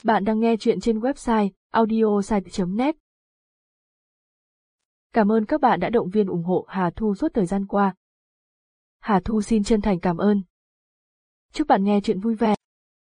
Bạn đang nghe chuyện trên website audiosite.net. Cảm ơn các bạn đã động viên ủng hộ Hà Thu suốt thời gian qua. Hà Thu xin chân thành cảm ơn. Chúc bạn nghe chuyện vui vẻ.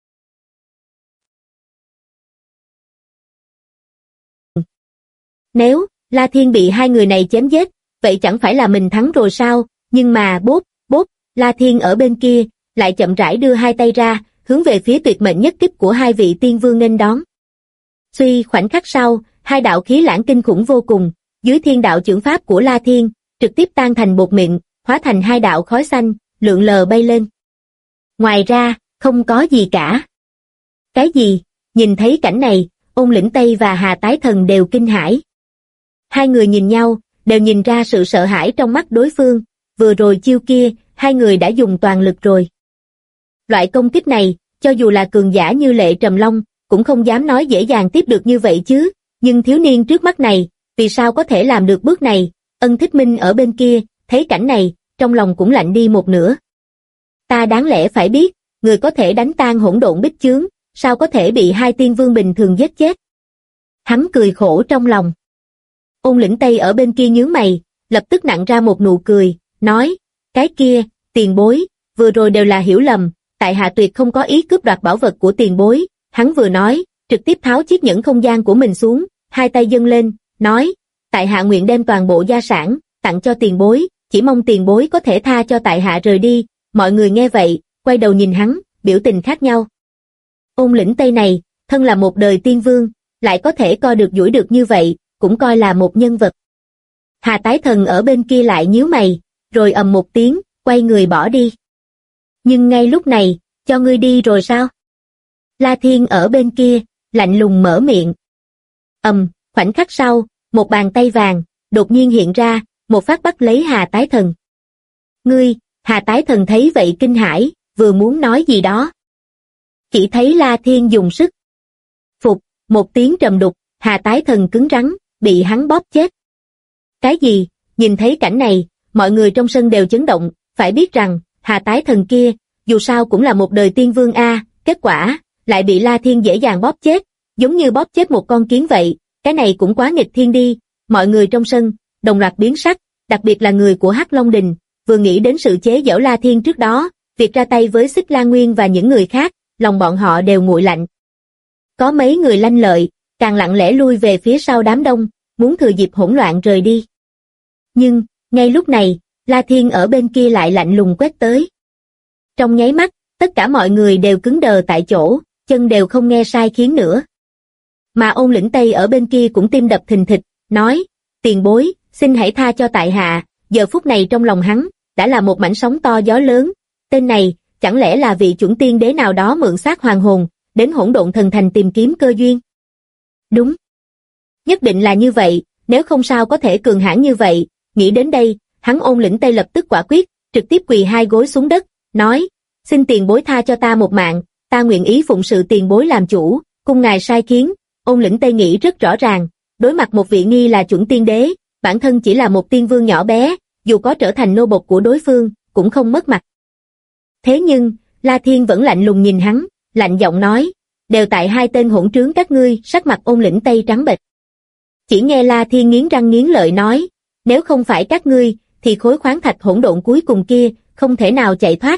Nếu La Thiên bị hai người này chém giết, vậy chẳng phải là mình thắng rồi sao? Nhưng mà bốp, La Thiên ở bên kia lại chậm rãi đưa hai tay ra, hướng về phía tuyệt mệnh nhất kích của hai vị tiên vương nghênh đón. Suy khoảnh khắc sau, hai đạo khí lãng kinh khủng vô cùng, dưới thiên đạo chưởng pháp của La Thiên, trực tiếp tan thành bột mịn, hóa thành hai đạo khói xanh, lượn lờ bay lên. Ngoài ra, không có gì cả. Cái gì? Nhìn thấy cảnh này, Ôn Lĩnh Tây và Hà Tái Thần đều kinh hãi. Hai người nhìn nhau, đều nhìn ra sự sợ hãi trong mắt đối phương, vừa rồi chiêu kia, hai người đã dùng toàn lực rồi. Loại công kích này, cho dù là cường giả như Lệ Trầm Long, cũng không dám nói dễ dàng tiếp được như vậy chứ, nhưng thiếu niên trước mắt này, vì sao có thể làm được bước này? Ân Thích Minh ở bên kia, thấy cảnh này, trong lòng cũng lạnh đi một nửa. Ta đáng lẽ phải biết, người có thể đánh tan hỗn độn bích chướng, sao có thể bị hai tiên vương bình thường giết chết? Hắn cười khổ trong lòng. Ôn Lĩnh Tây ở bên kia nhướng mày, lập tức nặn ra một nụ cười, nói, cái kia, tiền bối, vừa rồi đều là hiểu lầm, tại hạ tuyệt không có ý cướp đoạt bảo vật của tiền bối. Hắn vừa nói, trực tiếp tháo chiếc nhẫn không gian của mình xuống, hai tay dâng lên, nói, tại hạ nguyện đem toàn bộ gia sản, tặng cho tiền bối, chỉ mong tiền bối có thể tha cho tại hạ rời đi. Mọi người nghe vậy, quay đầu nhìn hắn, biểu tình khác nhau. Ôn Lĩnh Tây này, thân là một đời tiên vương, lại có thể coi được duỗi được như vậy, cũng coi là một nhân vật. Hà Tái Thần ở bên kia lại nhíu mày, rồi ầm một tiếng, quay người bỏ đi. Nhưng ngay lúc này, cho ngươi đi rồi sao? La Thiên ở bên kia, lạnh lùng mở miệng. Khoảnh khắc sau, một bàn tay vàng, đột nhiên hiện ra, một phát bắt lấy Hà Tái Thần. Ngươi, Hà Tái Thần thấy vậy kinh hãi, vừa muốn nói gì đó. Chỉ thấy La Thiên dùng sức. Phục, một tiếng trầm đục, Hà Tái Thần cứng rắn, bị hắn bóp chết. Cái gì? Nhìn thấy cảnh này, mọi người trong sân đều chấn động, phải biết rằng, Hà Tái Thần kia, dù sao cũng là một đời tiên vương a, kết quả, lại bị La Thiên dễ dàng bóp chết, giống như bóp chết một con kiến vậy, cái này cũng quá nghịch thiên đi. Mọi người trong sân, đồng loạt biến sắc, đặc biệt là người của Hắc Long Đình, vừa nghĩ đến sự chế giễu La Thiên trước đó, việc ra tay với Xích La Nguyên và những người khác, lòng bọn họ đều nguội lạnh. Có mấy người lanh lợi, càng lặng lẽ lui về phía sau đám đông, muốn thừa dịp hỗn loạn rời đi. Nhưng, ngay lúc này, La Thiên ở bên kia lại lạnh lùng quét tới. Trong nháy mắt, tất cả mọi người đều cứng đờ tại chỗ, chân đều không nghe sai khiến nữa. Mà Ôn Lĩnh Tây ở bên kia cũng tim đập thình thịch, nói, tiền bối, xin hãy tha cho tại hạ. Giờ phút này trong lòng hắn, đã là một mảnh sóng to gió lớn. Tên này, chẳng lẽ là vị chuẩn tiên đế nào đó mượn xác hoàng hồn, đến Hỗn Độn Thần Thành tìm kiếm cơ duyên? Đúng. Nhất định là như vậy, nếu không sao có thể cường hãn như vậy. Nghĩ đến đây, hắn Ôn Lĩnh Tây lập tức quả quyết, trực tiếp quỳ hai gối xuống đất, nói, xin tiền bối tha cho ta một mạng, ta nguyện ý phụng sự tiền bối làm chủ, cung ngài sai khiến. Ôn Lĩnh Tây nghĩ rất rõ ràng, đối mặt một vị nghi là chuẩn tiên đế, bản thân chỉ là một tiên vương nhỏ bé, dù có trở thành nô bộc của đối phương, cũng không mất mặt. Thế nhưng, La Thiên vẫn lạnh lùng nhìn hắn, lạnh giọng nói, đều tại hai tên hỗn trướng các ngươi. Sắc mặt Ôn Lĩnh Tây trắng bệch. Chỉ nghe La Thiên nghiến răng nghiến lợi nói, nếu không phải các ngươi, thì khối khoáng thạch hỗn độn cuối cùng kia, không thể nào chạy thoát.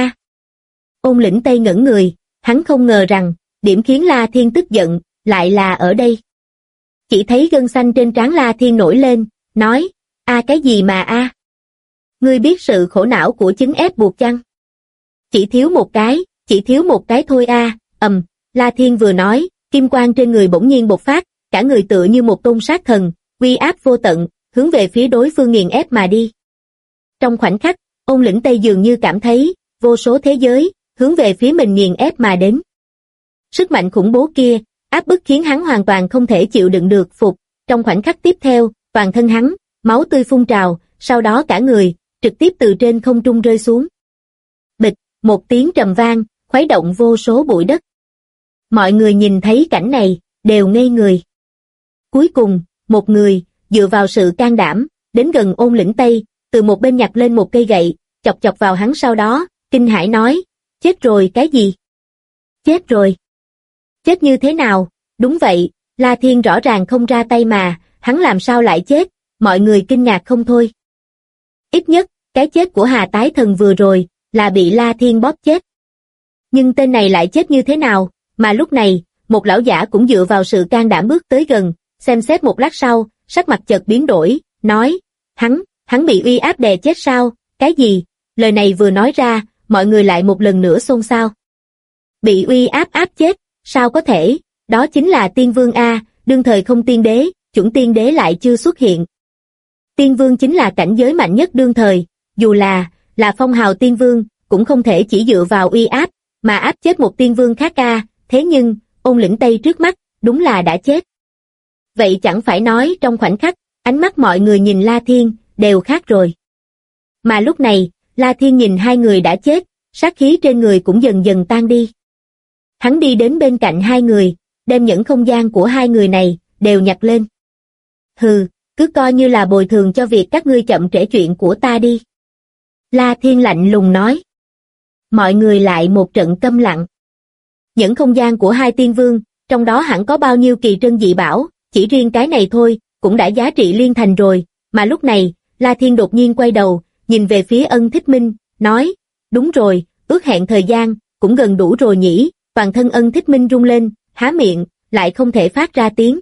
Ôn Lĩnh Tây ngẩn người, hắn không ngờ rằng, điểm khiến La Thiên tức giận, lại là ở đây. Chỉ thấy gân xanh trên trán La Thiên nổi lên, nói, cái gì mà Ngươi biết sự khổ não của chứng ép buộc chăng? Chỉ thiếu một cái thôi La Thiên vừa nói, kim quang trên người bỗng nhiên bộc phát, cả người tựa như một tôn sát thần, uy áp vô tận, hướng về phía đối phương nghiền ép mà đi. Trong khoảnh khắc, Ôn Lĩnh Tây dường như cảm thấy, vô số thế giới, hướng về phía mình nghiền ép mà đến. Sức mạnh khủng bố kia, áp bức khiến hắn hoàn toàn không thể chịu đựng được. Phục, trong khoảnh khắc tiếp theo, toàn thân hắn, máu tươi phun trào, sau đó cả người, trực tiếp từ trên không trung rơi xuống. Bịch, một tiếng trầm vang, khuấy động vô số bụi đất. Mọi người nhìn thấy cảnh này, đều ngây người. Cuối cùng, một người, dựa vào sự can đảm, đến gần Ôn Lĩnh Tây, từ một bên nhặt lên một cây gậy, chọc chọc vào hắn, sau đó, kinh hãi nói, chết rồi. Cái gì? Chết rồi. Chết như thế nào? Đúng vậy, La Thiên rõ ràng không ra tay mà, hắn làm sao lại chết? Mọi người kinh ngạc không thôi. Ít nhất, cái chết của Hà Tái Thần vừa rồi, là bị La Thiên bóp chết. Nhưng tên này lại chết như thế nào? Mà lúc này, một lão giả cũng dựa vào sự can đảm bước tới gần, xem xét một lát sau, sắc mặt chợt biến đổi, nói, hắn bị uy áp đè chết sao? Cái gì? Lời này vừa nói ra, mọi người lại một lần nữa xôn xao. Bị uy áp áp chết, sao có thể? Đó chính là tiên vương A, đương thời không tiên đế, chuẩn tiên đế lại chưa xuất hiện. Tiên vương chính là cảnh giới mạnh nhất đương thời, dù là phong hào tiên vương, cũng không thể chỉ dựa vào uy áp, mà áp chết một tiên vương khác A, thế nhưng, Ôn Lĩnh Tây trước mắt, đúng là đã chết. Vậy chẳng phải nói trong khoảnh khắc, ánh mắt mọi người nhìn La Thiên, đều khác rồi. Mà lúc này, La Thiên nhìn hai người đã chết, sát khí trên người cũng dần dần tan đi. Hắn đi đến bên cạnh hai người, đem những không gian của hai người này, đều nhặt lên. Hừ, cứ coi như là bồi thường cho việc các ngươi chậm trễ chuyện của ta đi. La Thiên lạnh lùng nói. Mọi người lại một trận câm lặng. Những không gian của hai tiên vương, trong đó hẳn có bao nhiêu kỳ trân dị bảo, chỉ riêng cái này thôi, cũng đã giá trị liên thành rồi, mà lúc này, La Thiên đột nhiên quay đầu, nhìn về phía Ân Thích Minh, nói, đúng rồi, ước hẹn thời gian, cũng gần đủ rồi nhỉ, toàn thân Ân Thích Minh rung lên, há miệng, lại không thể phát ra tiếng.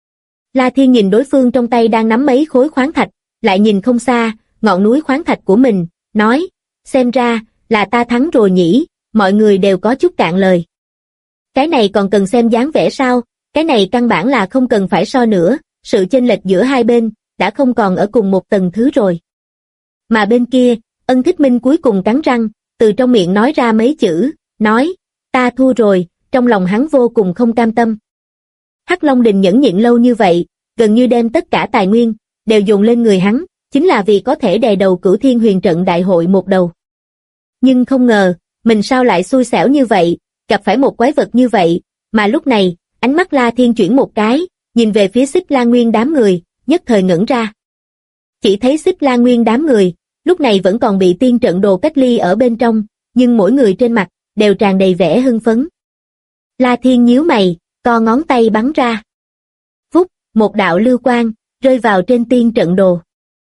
La Thiên nhìn đối phương trong tay đang nắm mấy khối khoáng thạch, lại nhìn không xa, ngọn núi khoáng thạch của mình, nói, xem ra, là ta thắng rồi nhỉ, mọi người đều có chút cạn lời. Cái này còn cần xem dáng vẻ sao, cái này căn bản là không cần phải so nữa, sự chênh lệch giữa hai bên, đã không còn ở cùng một tầng thứ rồi. Mà bên kia, Ân Thích Minh cuối cùng cắn răng, từ trong miệng nói ra mấy chữ, nói, ta thua rồi, trong lòng hắn vô cùng không cam tâm. Hắc Long Đình nhẫn nhịn lâu như vậy, gần như đem tất cả tài nguyên, đều dồn lên người hắn, chính là vì có thể đè đầu Cửu Thiên Huyền Trận đại hội một đầu. Nhưng không ngờ, mình sao lại xui xẻo như vậy, gặp phải một quái vật như vậy, mà lúc này, ánh mắt La Thiên chuyển một cái, nhìn về phía Xích La Nguyên đám người, nhất thời ngẩn ra. Chỉ thấy Xích La Nguyên đám người, lúc này vẫn còn bị tiên trận đồ cách ly ở bên trong, nhưng mỗi người trên mặt, đều tràn đầy vẻ hưng phấn. La Thiên nhíu mày, co ngón tay bắn ra. Vút, một đạo lưu quang, rơi vào trên tiên trận đồ.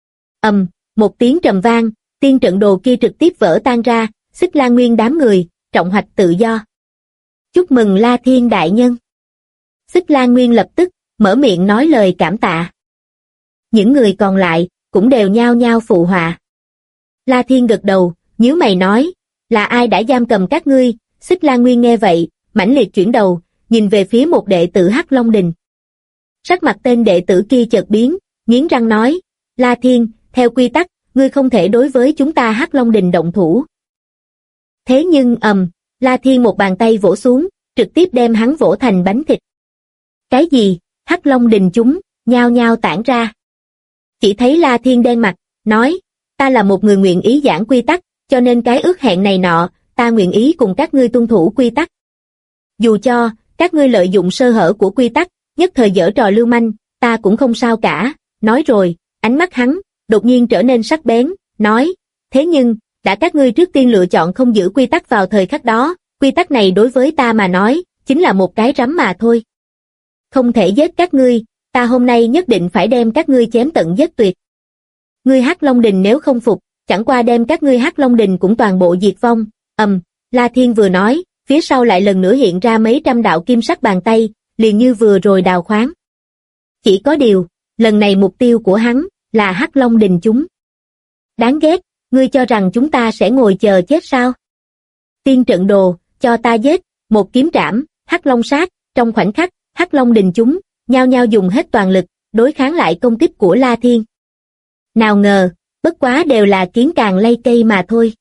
Một tiếng trầm vang, tiên trận đồ kia trực tiếp vỡ tan ra, Xích La Nguyên đám người, trọng hoạch tự do. Chúc mừng La Thiên đại nhân. Xích La Nguyên lập tức, mở miệng nói lời cảm tạ. Những người còn lại, cũng đều nhao nhao phụ họa. La Thiên gật đầu, nhíu mày nói, là ai đã giam cầm các ngươi? Xích La Nguyên nghe vậy, mãnh liệt chuyển đầu, nhìn về phía một đệ tử Hắc Long Đình. Sắc mặt tên đệ tử kia chợt biến, nghiến răng nói, La Thiên, theo quy tắc, ngươi không thể đối với chúng ta Hắc Long Đình động thủ. Thế nhưng La Thiên một bàn tay vỗ xuống, trực tiếp đem hắn vỗ thành bánh thịt. Cái gì? Hắc Long Đình chúng, nhao nhao tản ra. Chỉ thấy La Thiên đen mặt, nói, ta là một người nguyện ý giảng quy tắc, cho nên cái ước hẹn này nọ, ta nguyện ý cùng các ngươi tuân thủ quy tắc. Dù cho, các ngươi lợi dụng sơ hở của quy tắc, nhất thời giở trò lưu manh, ta cũng không sao cả. Nói rồi, ánh mắt hắn, đột nhiên trở nên sắc bén, nói, thế nhưng, đã các ngươi trước tiên lựa chọn không giữ quy tắc vào thời khắc đó, quy tắc này đối với ta mà nói, chính là một cái rắm mà thôi. Không thể giết các ngươi, ta hôm nay nhất định phải đem các ngươi chém tận giết tuyệt. Ngươi Hắc Long Đình nếu không phục, chẳng qua đem các ngươi Hắc Long Đình cũng toàn bộ diệt vong. La Thiên vừa nói, phía sau lại lần nữa hiện ra mấy trăm đạo kim sắc bàn tay, liền như vừa rồi đào khoáng. Chỉ có điều, lần này mục tiêu của hắn, là Hắc Long Đình chúng. Đáng ghét, ngươi cho rằng chúng ta sẽ ngồi chờ chết sao? Tiên trận đồ, cho ta giết, một kiếm trảm, Hắc Long sát, trong khoảnh khắc, Hắc Long Đình chúng, nhao nhao dùng hết toàn lực, đối kháng lại công kích của La Thiên. Nào ngờ, bất quá đều là kiến càng lay cây mà thôi.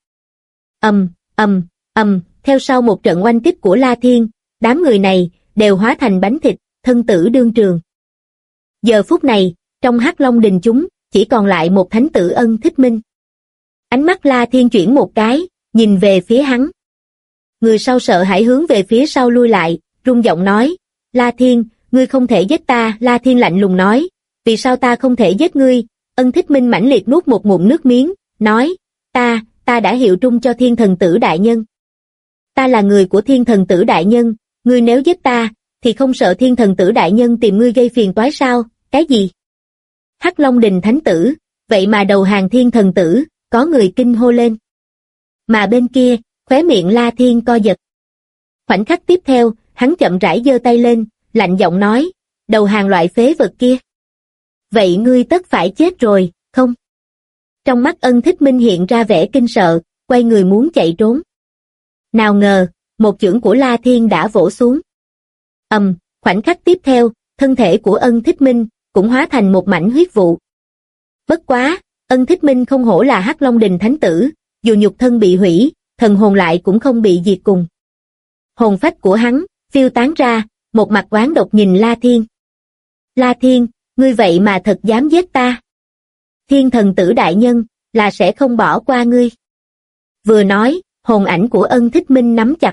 Theo sau một trận oanh kích của La Thiên, đám người này, đều hóa thành bánh thịt, thân tử đương trường. Giờ phút này, trong Hắc Long Đình chúng, chỉ còn lại một thánh tử Ân Thích Minh. Ánh mắt La Thiên chuyển một cái, nhìn về phía hắn. Người sau sợ hãi hướng về phía sau lui lại, rung giọng nói, La Thiên, ngươi không thể giết ta. La Thiên lạnh lùng nói, vì sao ta không thể giết ngươi? Ân Thích Minh mãnh liệt nuốt một ngụm nước miếng, nói, ta đã hiệu trung cho Thiên Thần Tử đại nhân. Ta là người của Thiên Thần Tử đại nhân, ngươi nếu giết ta, thì không sợ thiên thần tử đại nhân tìm ngươi gây phiền toái sao? Cái gì? Hắc Long Đình thánh tử, vậy mà đầu hàng thiên thần tử, có người kinh hô lên. Mà bên kia, khóe miệng La Thiên co giật. Khoảnh khắc tiếp theo, hắn chậm rãi giơ tay lên, lạnh giọng nói, đầu hàng loại phế vật kia. Vậy ngươi tất phải chết rồi, không? Trong mắt Ân Thích Minh hiện ra vẻ kinh sợ, quay người muốn chạy trốn. Nào ngờ, một chưởng của La Thiên đã vỗ xuống. Khoảnh khắc tiếp theo, thân thể của Ân Thích Minh cũng hóa thành một mảnh huyết vụ. Bất quá, Ân Thích Minh không hổ là Hắc Long Đình thánh tử, dù nhục thân bị hủy, thần hồn lại cũng không bị diệt cùng. Hồn phách của hắn phiêu tán ra, một mặt oán độc nhìn La Thiên. La Thiên, ngươi vậy mà thật dám giết ta. Thiên thần tử đại nhân là sẽ không bỏ qua ngươi. Vừa nói, hồn ảnh của Ân Thích Minh nắm chặt.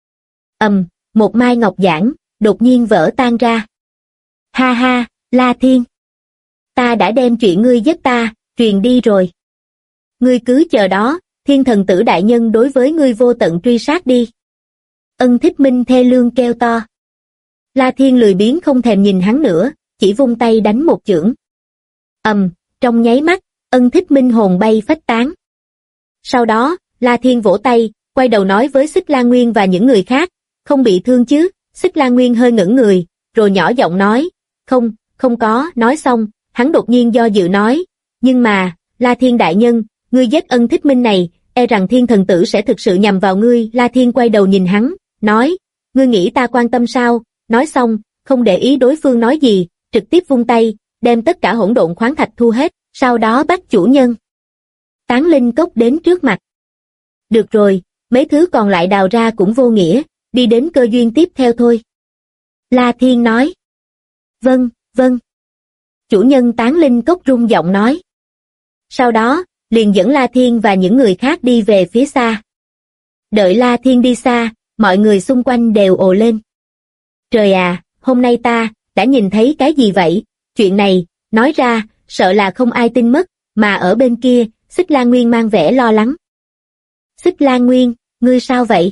Một mai ngọc giản đột nhiên vỡ tan ra. Ha ha, La Thiên. Ta đã đem chuyện ngươi giết ta truyền đi rồi. Ngươi cứ chờ đó, thiên thần tử đại nhân đối với ngươi vô tận truy sát đi. Ân Thích Minh thê lương kêu to. La Thiên lười biếng không thèm nhìn hắn nữa, chỉ vung tay đánh một chưởng. Trong nháy mắt, Ân Thích Minh hồn bay phách tán. Sau đó, La Thiên vỗ tay, quay đầu nói với Xích La Nguyên và những người khác, không bị thương chứ? Xích La Nguyên hơi ngẩng người, rồi nhỏ giọng nói, không có. Nói xong, hắn đột nhiên do dự nói, nhưng mà, La Thiên đại nhân, ngươi giết Ân Thích Minh này, e rằng thiên thần tử sẽ thực sự nhằm vào ngươi. La Thiên quay đầu nhìn hắn, nói, ngươi nghĩ ta quan tâm sao? Nói xong, không để ý đối phương nói gì, trực tiếp vung tay, đem tất cả hỗn độn khoáng thạch thu hết, sau đó bắt chủ nhân Tán Linh Cốc đến trước mặt. Được rồi, mấy thứ còn lại đào ra cũng vô nghĩa, đi đến cơ duyên tiếp theo thôi. La Thiên nói. Vâng. Chủ nhân Tán Linh Cốc rung giọng nói. Sau đó, liền dẫn La Thiên và những người khác đi về phía xa. Đợi La Thiên đi xa, mọi người xung quanh đều ồ lên. Trời à, hôm nay ta đã nhìn thấy cái gì vậy? Chuyện này, nói ra, sợ là không ai tin mất, mà ở bên kia, Xích La Nguyên mang vẻ lo lắng. Xích La Nguyên, ngươi sao vậy?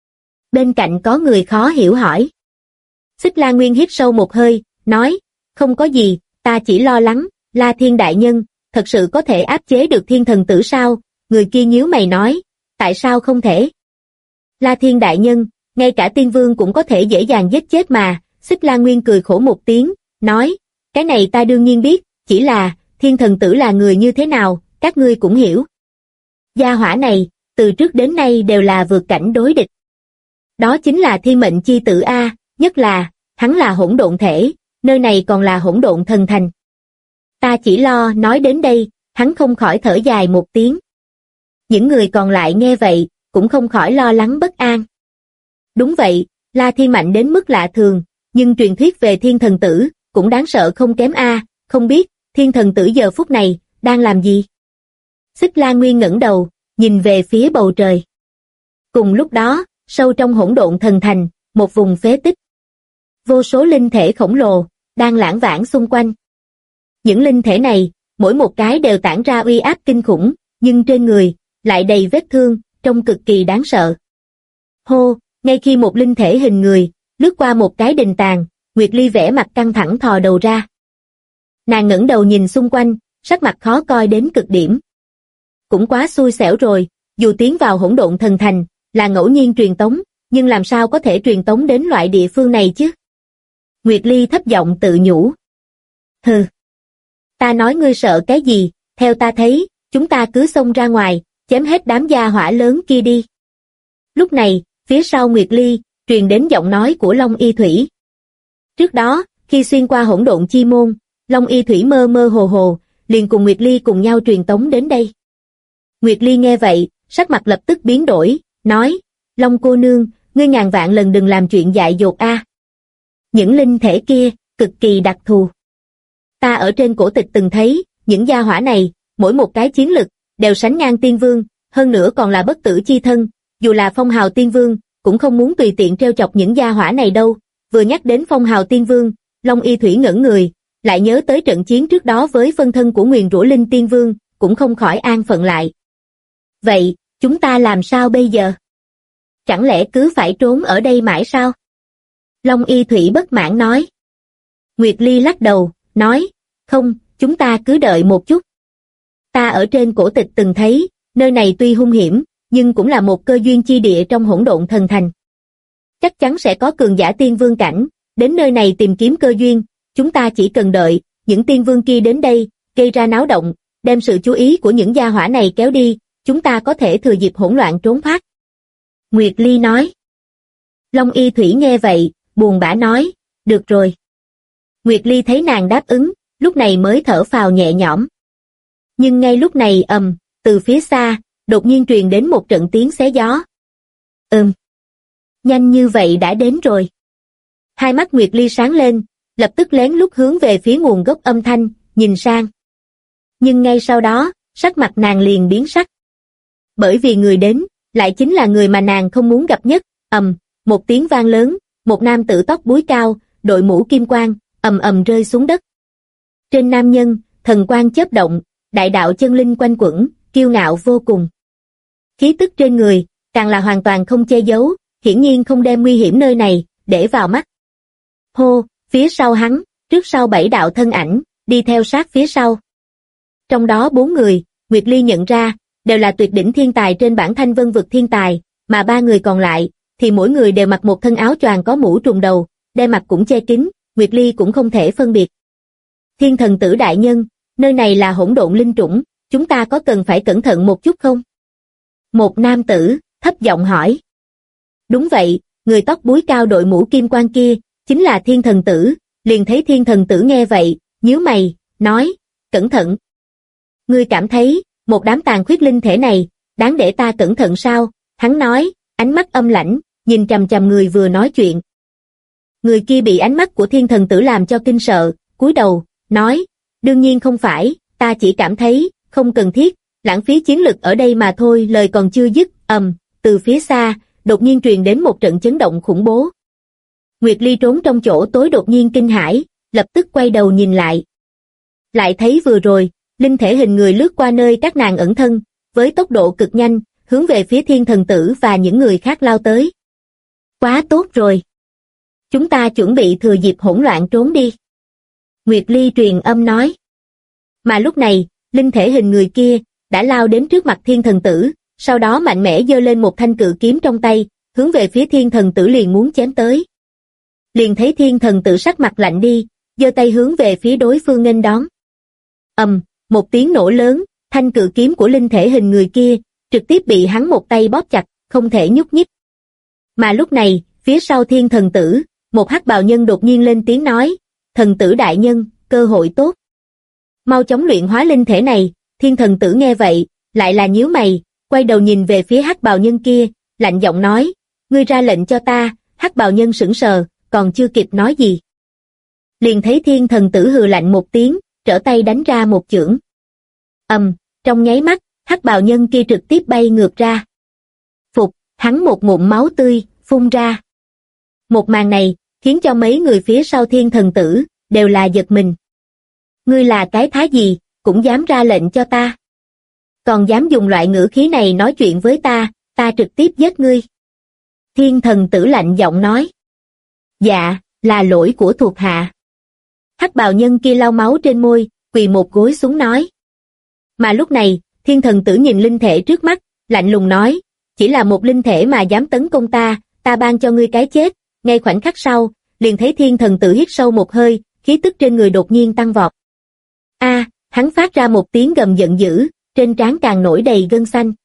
Bên cạnh có người khó hiểu hỏi. Xích La Nguyên hít sâu một hơi, nói, không có gì, ta chỉ lo lắng, La Thiên đại nhân, thật sự có thể áp chế được thiên thần tử sao? Người kia nhíu mày nói, tại sao không thể? La Thiên đại nhân, ngay cả tiên vương cũng có thể dễ dàng giết chết mà. Xích La Nguyên cười khổ một tiếng, nói, cái này ta đương nhiên biết, chỉ là, thiên thần tử là người như thế nào, các ngươi cũng hiểu. Gia hỏa này, từ trước đến nay đều là vượt cảnh đối địch. Đó chính là thiên mệnh chi tử A, nhất là, hắn là hỗn độn thể, nơi này còn là hỗn độn thần thành. Ta chỉ lo nói đến đây, hắn không khỏi thở dài một tiếng. Những người còn lại nghe vậy, cũng không khỏi lo lắng bất an. Đúng vậy, La Thiên mạnh đến mức lạ thường, nhưng truyền thuyết về thiên thần tử, cũng đáng sợ không kém A, không biết, thiên thần tử giờ phút này, đang làm gì? Xích La Nguyên ngẩng đầu, nhìn về phía bầu trời. Cùng lúc đó, sâu trong hỗn độn thần thành, một vùng phế tích. Vô số linh thể khổng lồ, đang lảng vảng xung quanh. Những linh thể này, mỗi một cái đều tản ra uy áp kinh khủng, nhưng trên người, lại đầy vết thương, trông cực kỳ đáng sợ. Hô, ngay khi một linh thể hình người, lướt qua một cái đình tàng, Nguyệt Ly vẻ mặt căng thẳng thò đầu ra. Nàng ngẩng đầu nhìn xung quanh, sắc mặt khó coi đến cực điểm. Cũng quá xui xẻo rồi, dù tiến vào hỗn độn thần thành, là ngẫu nhiên truyền tống, nhưng làm sao có thể truyền tống đến loại địa phương này chứ? Nguyệt Ly thấp giọng tự nhủ. Hừ. Ta nói ngươi sợ cái gì, theo ta thấy, chúng ta cứ xông ra ngoài, chém hết đám gia hỏa lớn kia đi. Lúc này, phía sau Nguyệt Ly, truyền đến giọng nói của Long Y Thủy. Trước đó, khi xuyên qua hỗn độn chi môn, Long Y Thủy mơ mơ hồ hồ, liền cùng Nguyệt Ly cùng nhau truyền tống đến đây. Nguyệt Ly nghe vậy, sắc mặt lập tức biến đổi, nói, Long cô nương, ngươi ngàn vạn lần đừng làm chuyện dại dột a. Những linh thể kia, cực kỳ đặc thù. Ta ở trên cổ tịch từng thấy, những gia hỏa này, mỗi một cái chiến lực, đều sánh ngang tiên vương, hơn nữa còn là bất tử chi thân, dù là phong hào tiên vương, cũng không muốn tùy tiện trêu chọc những gia hỏa này đâu. Vừa nhắc đến phong hào tiên vương, Long Y Thủy ngẩn người, lại nhớ tới trận chiến trước đó với phân thân của nguyền rủa linh tiên vương, cũng không khỏi an phận lại. Vậy, chúng ta làm sao bây giờ? Chẳng lẽ cứ phải trốn ở đây mãi sao? Long Y Thủy bất mãn nói. Nguyệt Ly lắc đầu, nói, không, chúng ta cứ đợi một chút. Ta ở trên cổ tịch từng thấy, nơi này tuy hung hiểm, nhưng cũng là một cơ duyên chi địa trong hỗn độn thần thành. Chắc chắn sẽ có cường giả tiên vương cảnh, đến nơi này tìm kiếm cơ duyên, chúng ta chỉ cần đợi, những tiên vương kia đến đây, gây ra náo động, đem sự chú ý của những gia hỏa này kéo đi, chúng ta có thể thừa dịp hỗn loạn trốn thoát. Nguyệt Ly nói. Long Y Thủy nghe vậy, buồn bã nói, được rồi. Nguyệt Ly thấy nàng đáp ứng, lúc này mới thở phào nhẹ nhõm. Nhưng ngay lúc này từ phía xa, đột nhiên truyền đến một trận tiếng xé gió. Nhanh như vậy đã đến rồi. Hai mắt Nguyệt Ly sáng lên, lập tức lén lút hướng về phía nguồn gốc âm thanh, nhìn sang. Nhưng ngay sau đó, sắc mặt nàng liền biến sắc. Bởi vì người đến, lại chính là người mà nàng không muốn gặp nhất. Một tiếng vang lớn, một nam tử tóc búi cao, đội mũ kim quang, rơi xuống đất. Trên nam nhân, thần quang chớp động, đại đạo chân linh quanh quẩn, kiêu ngạo vô cùng. Khí tức trên người, càng là hoàn toàn không che giấu, hiển nhiên không đem nguy hiểm nơi này để vào mắt. Hô, phía sau hắn, trước sau 7 đạo thân ảnh, đi theo sát phía sau. Trong đó 4 người, Nguyệt Ly nhận ra, đều là tuyệt đỉnh thiên tài trên bảng Thanh Vân vực thiên tài, mà 3 người còn lại, thì mỗi người đều mặc một thân áo choàng có mũ trùm đầu, đe mặt cũng che kín, Nguyệt Ly cũng không thể phân biệt. Thiên thần tử đại nhân, nơi này là hỗn độn linh trũng, chúng ta có cần phải cẩn thận một chút không? Một nam tử, thấp giọng hỏi. Đúng vậy, người tóc búi cao đội mũ kim quang kia, chính là thiên thần tử, liền thấy thiên thần tử nghe vậy, nhíu mày, nói, cẩn thận. Ngươi cảm thấy, một đám tàn khuyết linh thể này, đáng để ta cẩn thận sao? Hắn nói, ánh mắt âm lãnh, nhìn chằm chằm người vừa nói chuyện. Người kia bị ánh mắt của thiên thần tử làm cho kinh sợ, cúi đầu, nói, đương nhiên không phải, ta chỉ cảm thấy, không cần thiết, lãng phí chiến lực ở đây mà thôi. Lời còn chưa dứt, từ phía xa, đột nhiên truyền đến một trận chấn động khủng bố. Nguyệt Ly trốn trong chỗ tối đột nhiên kinh hãi, lập tức quay đầu nhìn lại. Lại thấy vừa rồi, linh thể hình người lướt qua nơi các nàng ẩn thân, với tốc độ cực nhanh, hướng về phía thiên thần tử và những người khác lao tới. Quá tốt rồi. Chúng ta chuẩn bị thừa dịp hỗn loạn trốn đi. Nguyệt Ly truyền âm nói. Mà lúc này, linh thể hình người kia, đã lao đến trước mặt thiên thần tử, sau đó mạnh mẽ giơ lên một thanh cự kiếm trong tay, hướng về phía thiên thần tử liền muốn chém tới. Liền thấy thiên thần tử sắc mặt lạnh đi, giơ tay hướng về phía đối phương nghênh đón. Một tiếng nổ lớn, thanh cự kiếm của linh thể hình người kia, trực tiếp bị hắn một tay bóp chặt, không thể nhúc nhích. Mà lúc này, phía sau thiên thần tử, một hắc bào nhân đột nhiên lên tiếng nói, thần tử đại nhân, cơ hội tốt. Mau chóng luyện hóa linh thể này. Thiên thần tử nghe vậy, lại là nhíu mày, quay đầu nhìn về phía hắc bào nhân kia, lạnh giọng nói, ngươi ra lệnh cho ta. Hắc bào nhân sững sờ, còn chưa kịp nói gì. Liền thấy thiên thần tử hừ lạnh một tiếng, trở tay đánh ra một chưởng. Trong nháy mắt, hắc bào nhân kia trực tiếp bay ngược ra. Phục, hắn một ngụm máu tươi, phun ra. Một màn này, khiến cho mấy người phía sau thiên thần tử, đều là giật mình. Ngươi là cái thá gì, cũng dám ra lệnh cho ta. Còn dám dùng loại ngữ khí này nói chuyện với ta, ta trực tiếp giết ngươi. Thiên thần tử lạnh giọng nói. Dạ, là lỗi của thuộc hạ. Hắc bào nhân kia lau máu trên môi, quỳ một gối xuống nói. Mà lúc này, thiên thần tử nhìn linh thể trước mắt, lạnh lùng nói, chỉ là một linh thể mà dám tấn công ta, ta ban cho ngươi cái chết. Ngay khoảnh khắc sau, liền thấy thiên thần tử hít sâu một hơi, khí tức trên người đột nhiên tăng vọt. Hắn phát ra một tiếng gầm giận dữ, trên trán càng nổi đầy gân xanh.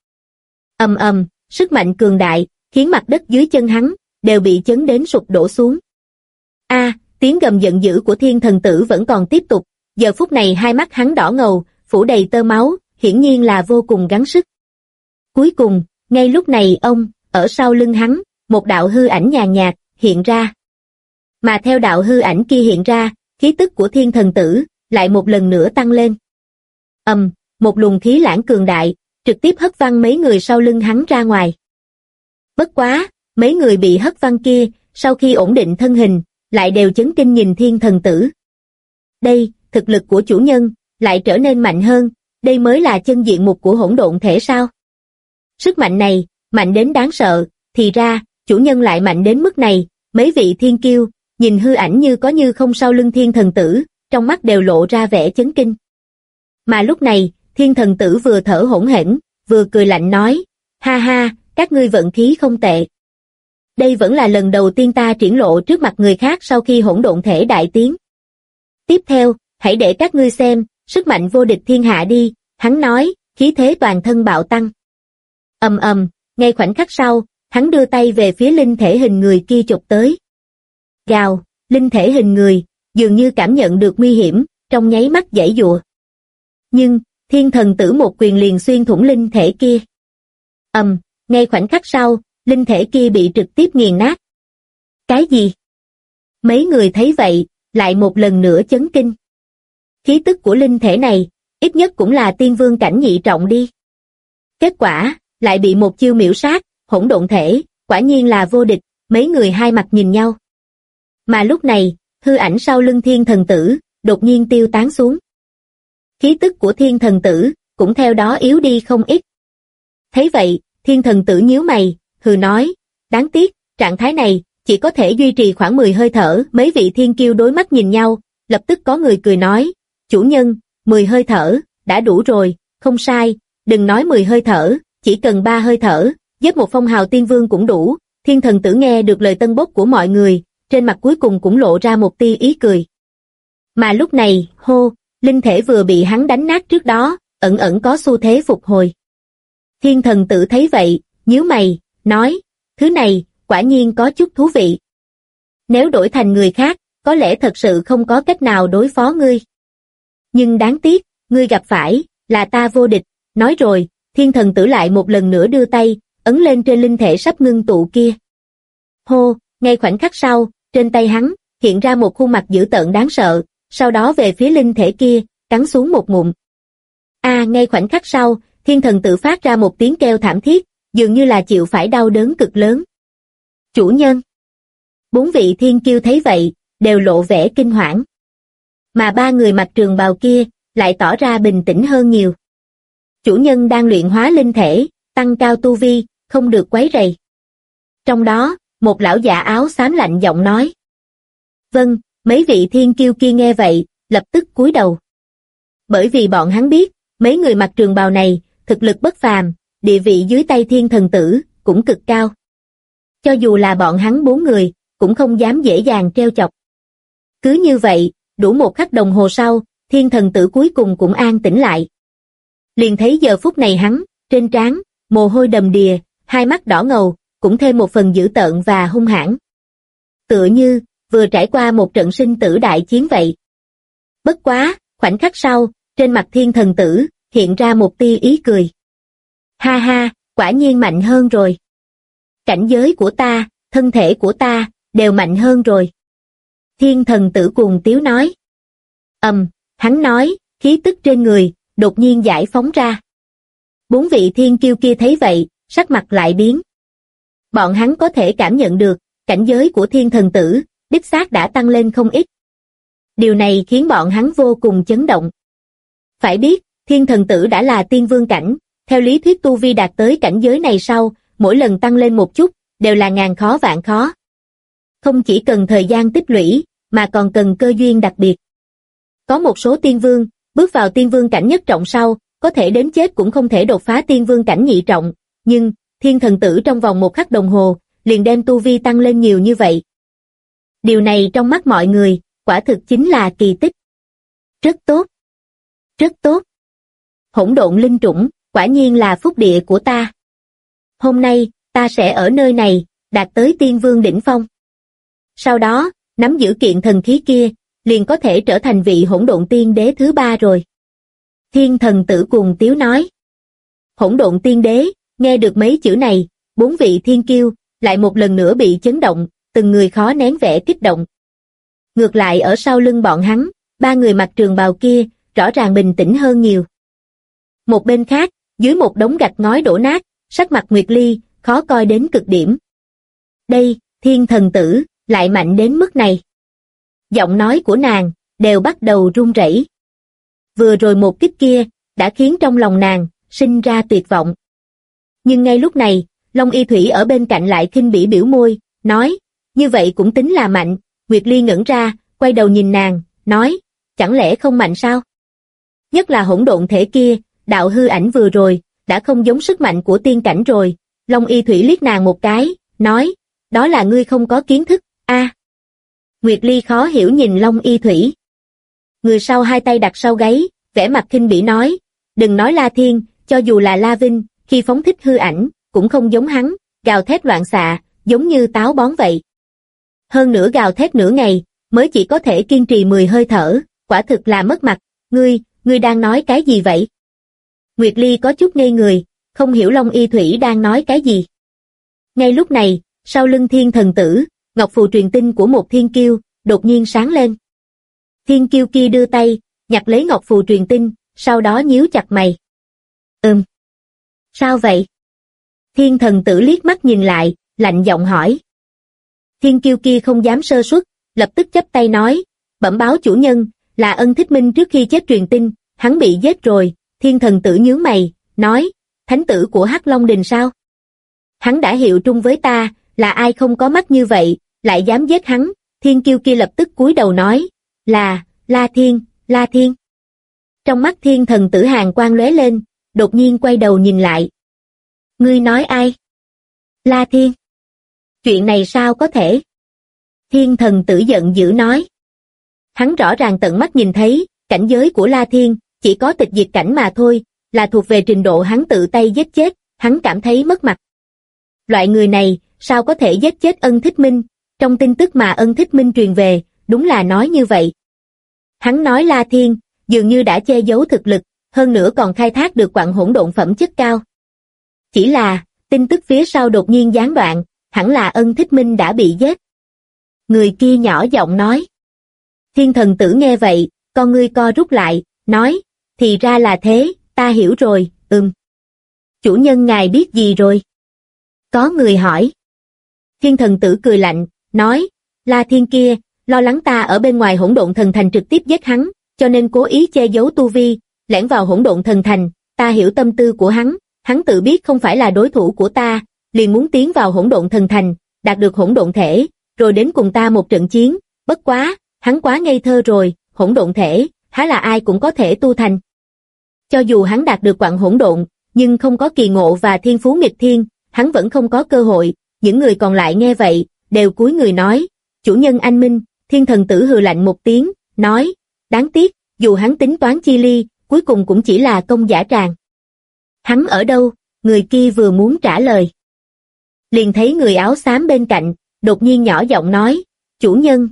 Sức mạnh cường đại, khiến mặt đất dưới chân hắn, đều bị chấn đến sụp đổ xuống. Tiếng gầm giận dữ của thiên thần tử vẫn còn tiếp tục, giờ phút này hai mắt hắn đỏ ngầu, phủ đầy tơ máu, hiển nhiên là vô cùng gắng sức. Cuối cùng, ngay lúc này ở sau lưng hắn, một đạo hư ảnh nhàn nhạt, hiện ra. Mà theo đạo hư ảnh kia hiện ra, khí tức của thiên thần tử, lại một lần nữa tăng lên. Một luồng khí lãng cường đại, trực tiếp hất văng mấy người sau lưng hắn ra ngoài. Bất quá, mấy người bị hất văng kia, sau khi ổn định thân hình, lại đều chấn kinh nhìn thiên thần tử. Đây, thực lực của chủ nhân, lại trở nên mạnh hơn, đây mới là chân diện mục của hỗn độn thể sao? Sức mạnh này, mạnh đến đáng sợ, thì ra, chủ nhân lại mạnh đến mức này, mấy vị thiên kiêu, nhìn hư ảnh như có như không sau lưng thiên thần tử, trong mắt đều lộ ra vẻ chấn kinh. Mà lúc này, thiên thần tử vừa thở hổn hển, vừa cười lạnh nói, ha ha, các ngươi vận khí không tệ. Đây vẫn là lần đầu tiên ta triển lộ trước mặt người khác sau khi hỗn độn thể đại tiến. Tiếp theo, hãy để các ngươi xem, sức mạnh vô địch thiên hạ đi, hắn nói, khí thế toàn thân bạo tăng. Ầm ầm, ngay khoảnh khắc sau, hắn đưa tay về phía linh thể hình người kia chụp tới. Gào, linh thể hình người, dường như cảm nhận được nguy hiểm, trong nháy mắt giãy giụa. Nhưng, thiên thần tử một quyền liền xuyên thủng linh thể kia. Ngay khoảnh khắc sau, linh thể kia bị trực tiếp nghiền nát. Cái gì? Mấy người thấy vậy, lại một lần nữa chấn kinh. Khí tức của linh thể này, ít nhất cũng là tiên vương cảnh nhị trọng đi. Kết quả, lại bị một chiêu miểu sát, hỗn độn thể, quả nhiên là vô địch, mấy người hai mặt nhìn nhau. Mà lúc này, hư ảnh sau lưng thiên thần tử, đột nhiên tiêu tán xuống. Khí tức của thiên thần tử, cũng theo đó yếu đi không ít. Thấy vậy, thiên thần tử nhíu mày, hừ nói, đáng tiếc, trạng thái này, chỉ có thể duy trì khoảng 10 hơi thở. Mấy vị thiên kiêu đối mắt nhìn nhau, lập tức có người cười nói, chủ nhân, 10 hơi thở, đã đủ rồi, không sai, đừng nói 10 hơi thở, chỉ cần 3 hơi thở, giết một phong hào tiên vương cũng đủ. Thiên thần tử nghe được lời tân bốc của mọi người, trên mặt cuối cùng cũng lộ ra một tia ý cười. Mà lúc này, linh thể vừa bị hắn đánh nát trước đó, ẩn ẩn có xu thế phục hồi. Thiên thần tử thấy vậy, nhíu mày, nói, thứ này, quả nhiên có chút thú vị. Nếu đổi thành người khác, có lẽ thật sự không có cách nào đối phó ngươi. Nhưng đáng tiếc, ngươi gặp phải, là ta vô địch. Nói rồi, thiên thần tử lại một lần nữa đưa tay, ấn lên trên linh thể sắp ngưng tụ kia. Ngay khoảnh khắc sau, trên tay hắn, hiện ra một khuôn mặt dữ tợn đáng sợ, sau đó về phía linh thể kia, cắn xuống một ngụm. Ngay khoảnh khắc sau, thiên thần tử phát ra một tiếng kêu thảm thiết, dường như là chịu phải đau đớn cực lớn. Chủ nhân. 4 vị thiên kiêu thấy vậy, đều lộ vẻ kinh hoảng. Mà 3 người mặc trường bào kia, lại tỏ ra bình tĩnh hơn nhiều. Chủ nhân đang luyện hóa linh thể, tăng cao tu vi, không được quấy rầy. Trong đó, một lão già áo xám lạnh giọng nói. Vâng, mấy vị thiên kiêu kia nghe vậy, lập tức cúi đầu. Bởi vì bọn hắn biết, mấy người mặc trường bào này, thực lực bất phàm, địa vị dưới tay thiên thần tử, cũng cực cao. Cho dù là bọn hắn 4 người, cũng không dám dễ dàng trêu chọc. Cứ như vậy, đủ một khắc đồng hồ sau, thiên thần tử cuối cùng cũng an tĩnh lại. Liền thấy giờ phút này hắn, trên trán, mồ hôi đầm đìa, hai mắt đỏ ngầu, cũng thêm một phần dữ tợn và hung hãn. Tựa như, vừa trải qua một trận sinh tử đại chiến vậy. Bất quá, khoảnh khắc sau, trên mặt thiên thần tử, hiện ra một tia ý cười. Ha ha, quả nhiên mạnh hơn rồi. Cảnh giới của ta, thân thể của ta, đều mạnh hơn rồi. Thiên thần tử cuồng tiếu nói. Hắn nói, khí tức trên người, đột nhiên giải phóng ra. 4 vị thiên kiêu kia thấy vậy, sắc mặt lại biến. Bọn hắn có thể cảm nhận được, cảnh giới của thiên thần tử, đích xác đã tăng lên không ít. Điều này khiến bọn hắn vô cùng chấn động. Phải biết, thiên thần tử đã là tiên vương cảnh, theo lý thuyết tu vi đạt tới cảnh giới này sau, mỗi lần tăng lên một chút, đều là ngàn khó vạn khó. Không chỉ cần thời gian tích lũy, mà còn cần cơ duyên đặc biệt. Có một số tiên vương, bước vào tiên vương cảnh nhất trọng sau, có thể đến chết cũng không thể đột phá tiên vương cảnh nhị trọng, nhưng, thiên thần tử trong vòng một khắc đồng hồ, liền đem tu vi tăng lên nhiều như vậy. Điều này trong mắt mọi người, quả thực chính là kỳ tích. Rất tốt. Rất tốt. Hỗn độn linh trũng, quả nhiên là phúc địa của ta. Hôm nay, ta sẽ ở nơi này, đạt tới tiên vương đỉnh phong. Sau đó, nắm giữ kiện thần khí kia, liền có thể trở thành vị hỗn độn tiên đế thứ 3 rồi. Thiên thần tử cuồng tiếu nói. Hỗn độn tiên đế, nghe được mấy chữ này, 4 vị thiên kiêu, lại một lần nữa bị chấn động, từng người khó nén vẻ kích động. Ngược lại ở sau lưng bọn hắn, 3 người mặc trường bào kia, rõ ràng bình tĩnh hơn nhiều. Một bên khác, dưới một đống gạch ngói đổ nát, sắc mặt Nguyệt Ly, khó coi đến cực điểm. Đây, thiên thần tử, lại mạnh đến mức này. Giọng nói của nàng, đều bắt đầu run rẩy. Vừa rồi một kích kia, đã khiến trong lòng nàng, sinh ra tuyệt vọng. Nhưng ngay lúc này, Long Y Thủy ở bên cạnh lại khinh bỉ biểu môi, nói, như vậy cũng tính là mạnh. Nguyệt Ly ngẩn ra, quay đầu nhìn nàng, nói, chẳng lẽ không mạnh sao? Nhất là hỗn độn thể kia, đạo hư ảnh vừa rồi, đã không giống sức mạnh của tiên cảnh rồi. Long Y Thủy liếc nàng một cái, nói, đó là ngươi không có kiến thức, a. Nguyệt Ly khó hiểu nhìn Long Y Thủy. Người sau hai tay đặt sau gáy, vẻ mặt khinh bỉ nói, đừng nói La Thiên, cho dù là La Vinh, khi phóng thích hư ảnh, cũng không giống hắn, gào thét loạn xạ, giống như táo bón vậy. Hơn nữa gào thét nửa ngày, mới chỉ có thể kiên trì 10 hơi thở, quả thực là mất mặt. Ngươi đang nói cái gì vậy? Nguyệt Ly có chút ngây người, không hiểu Long Y Thủy đang nói cái gì. Ngay lúc này, sau lưng Thiên Thần Tử, ngọc phù truyền tinh của một thiên kiêu, đột nhiên sáng lên. Thiên kiêu kia đưa tay, nhặt lấy ngọc phù truyền tinh, sau đó nhíu chặt mày. Sao vậy? Thiên Thần Tử liếc mắt nhìn lại, lạnh giọng hỏi. Thiên kiêu kia không dám sơ suất, lập tức chắp tay nói, bẩm báo chủ nhân, là Ân Thích Minh trước khi chết truyền tin, hắn bị giết rồi. Thiên Thần Tử nhướng mày, nói, thánh tử của Hắc Long Đình sao? Hắn đã hiệu trung với ta, là ai không có mắt như vậy, lại dám giết hắn? Thiên kiêu kia lập tức cúi đầu nói, là, La Thiên. Trong mắt Thiên Thần Tử hàn quang lóe lên, đột nhiên quay đầu nhìn lại. Ngươi nói ai? La Thiên. Chuyện này sao có thể? Thiên Thần Tử giận dữ nói. Hắn rõ ràng tận mắt nhìn thấy, cảnh giới của La Thiên, chỉ có tịch diệt cảnh mà thôi, là thuộc về trình độ hắn tự tay giết chết, hắn cảm thấy mất mặt. Loại người này, sao có thể giết chết Ân Thích Minh? Trong tin tức mà Ân Thích Minh truyền về, đúng là nói như vậy. Hắn nói La Thiên, dường như đã che giấu thực lực, hơn nữa còn khai thác được quặng hỗn độn phẩm chất cao. Chỉ là, tin tức phía sau đột nhiên gián đoạn, hẳn là Ân Thích Minh đã bị giết. Người kia nhỏ giọng nói. Thiên Thần Tử nghe vậy, con ngươi co rút lại, nói, thì ra là thế, ta hiểu rồi, Chủ nhân ngài biết gì rồi? Có người hỏi. Thiên Thần Tử cười lạnh, nói, La Thiên kia, lo lắng ta ở bên ngoài hỗn độn thần thành trực tiếp giết hắn, cho nên cố ý che giấu tu vi, lẻn vào hỗn độn thần thành, ta hiểu tâm tư của hắn tự biết không phải là đối thủ của ta, liền muốn tiến vào hỗn độn thần thành, đạt được hỗn độn thể, rồi đến cùng ta một trận chiến, bất quá, hắn quá ngây thơ rồi, hỗn độn thể, há là ai cũng có thể tu thành. Cho dù hắn đạt được quặng hỗn độn, nhưng không có kỳ ngộ và thiên phú nghịch thiên, hắn vẫn không có cơ hội. Những người còn lại nghe vậy, đều cúi người nói, chủ nhân anh minh. Thiên Thần Tử hừ lạnh một tiếng, nói, đáng tiếc, dù hắn tính toán chi ly, cuối cùng cũng chỉ là công giả tràng. Hắn ở đâu? Người kia vừa muốn trả lời. Liền thấy người áo xám bên cạnh, đột nhiên nhỏ giọng nói, chủ nhân,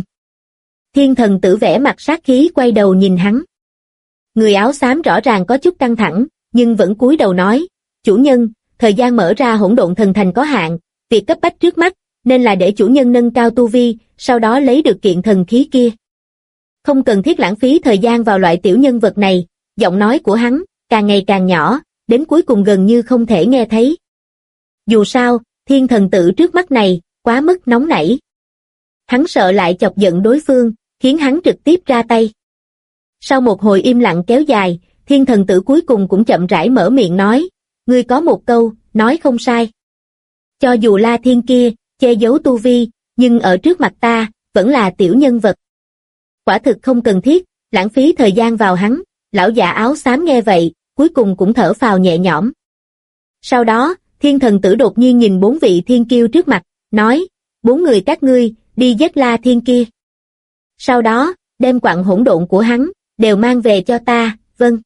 Thiên Thần Tử vẻ mặt sát khí quay đầu nhìn hắn. Người áo xám rõ ràng có chút căng thẳng, nhưng vẫn cúi đầu nói, chủ nhân, thời gian mở ra hỗn độn thần thành có hạn, việc cấp bách trước mắt, nên là để chủ nhân nâng cao tu vi, sau đó lấy được kiện thần khí kia. Không cần thiết lãng phí thời gian vào loại tiểu nhân vật này. Giọng nói của hắn, càng ngày càng nhỏ, đến cuối cùng gần như không thể nghe thấy. Dù sao, Thiên Thần Tử trước mắt này, quá mức nóng nảy. Hắn sợ lại chọc giận đối phương, khiến hắn trực tiếp ra tay. Sau một hồi im lặng kéo dài, Thiên Thần Tử cuối cùng cũng chậm rãi mở miệng nói, ngươi có một câu, nói không sai. Cho dù La Thiên kia, che giấu tu vi, nhưng ở trước mặt ta, vẫn là tiểu nhân vật. Quả thực không cần thiết, lãng phí thời gian vào hắn. Lão già áo xám nghe vậy, cuối cùng cũng thở phào nhẹ nhõm. Sau đó, Thiên Thần Tử đột nhiên nhìn 4 vị thiên kiêu trước mặt, nói, 4 người các ngươi, đi giết La Thiên kia. Sau đó, đem quặng hỗn độn của hắn, đều mang về cho ta, vâng.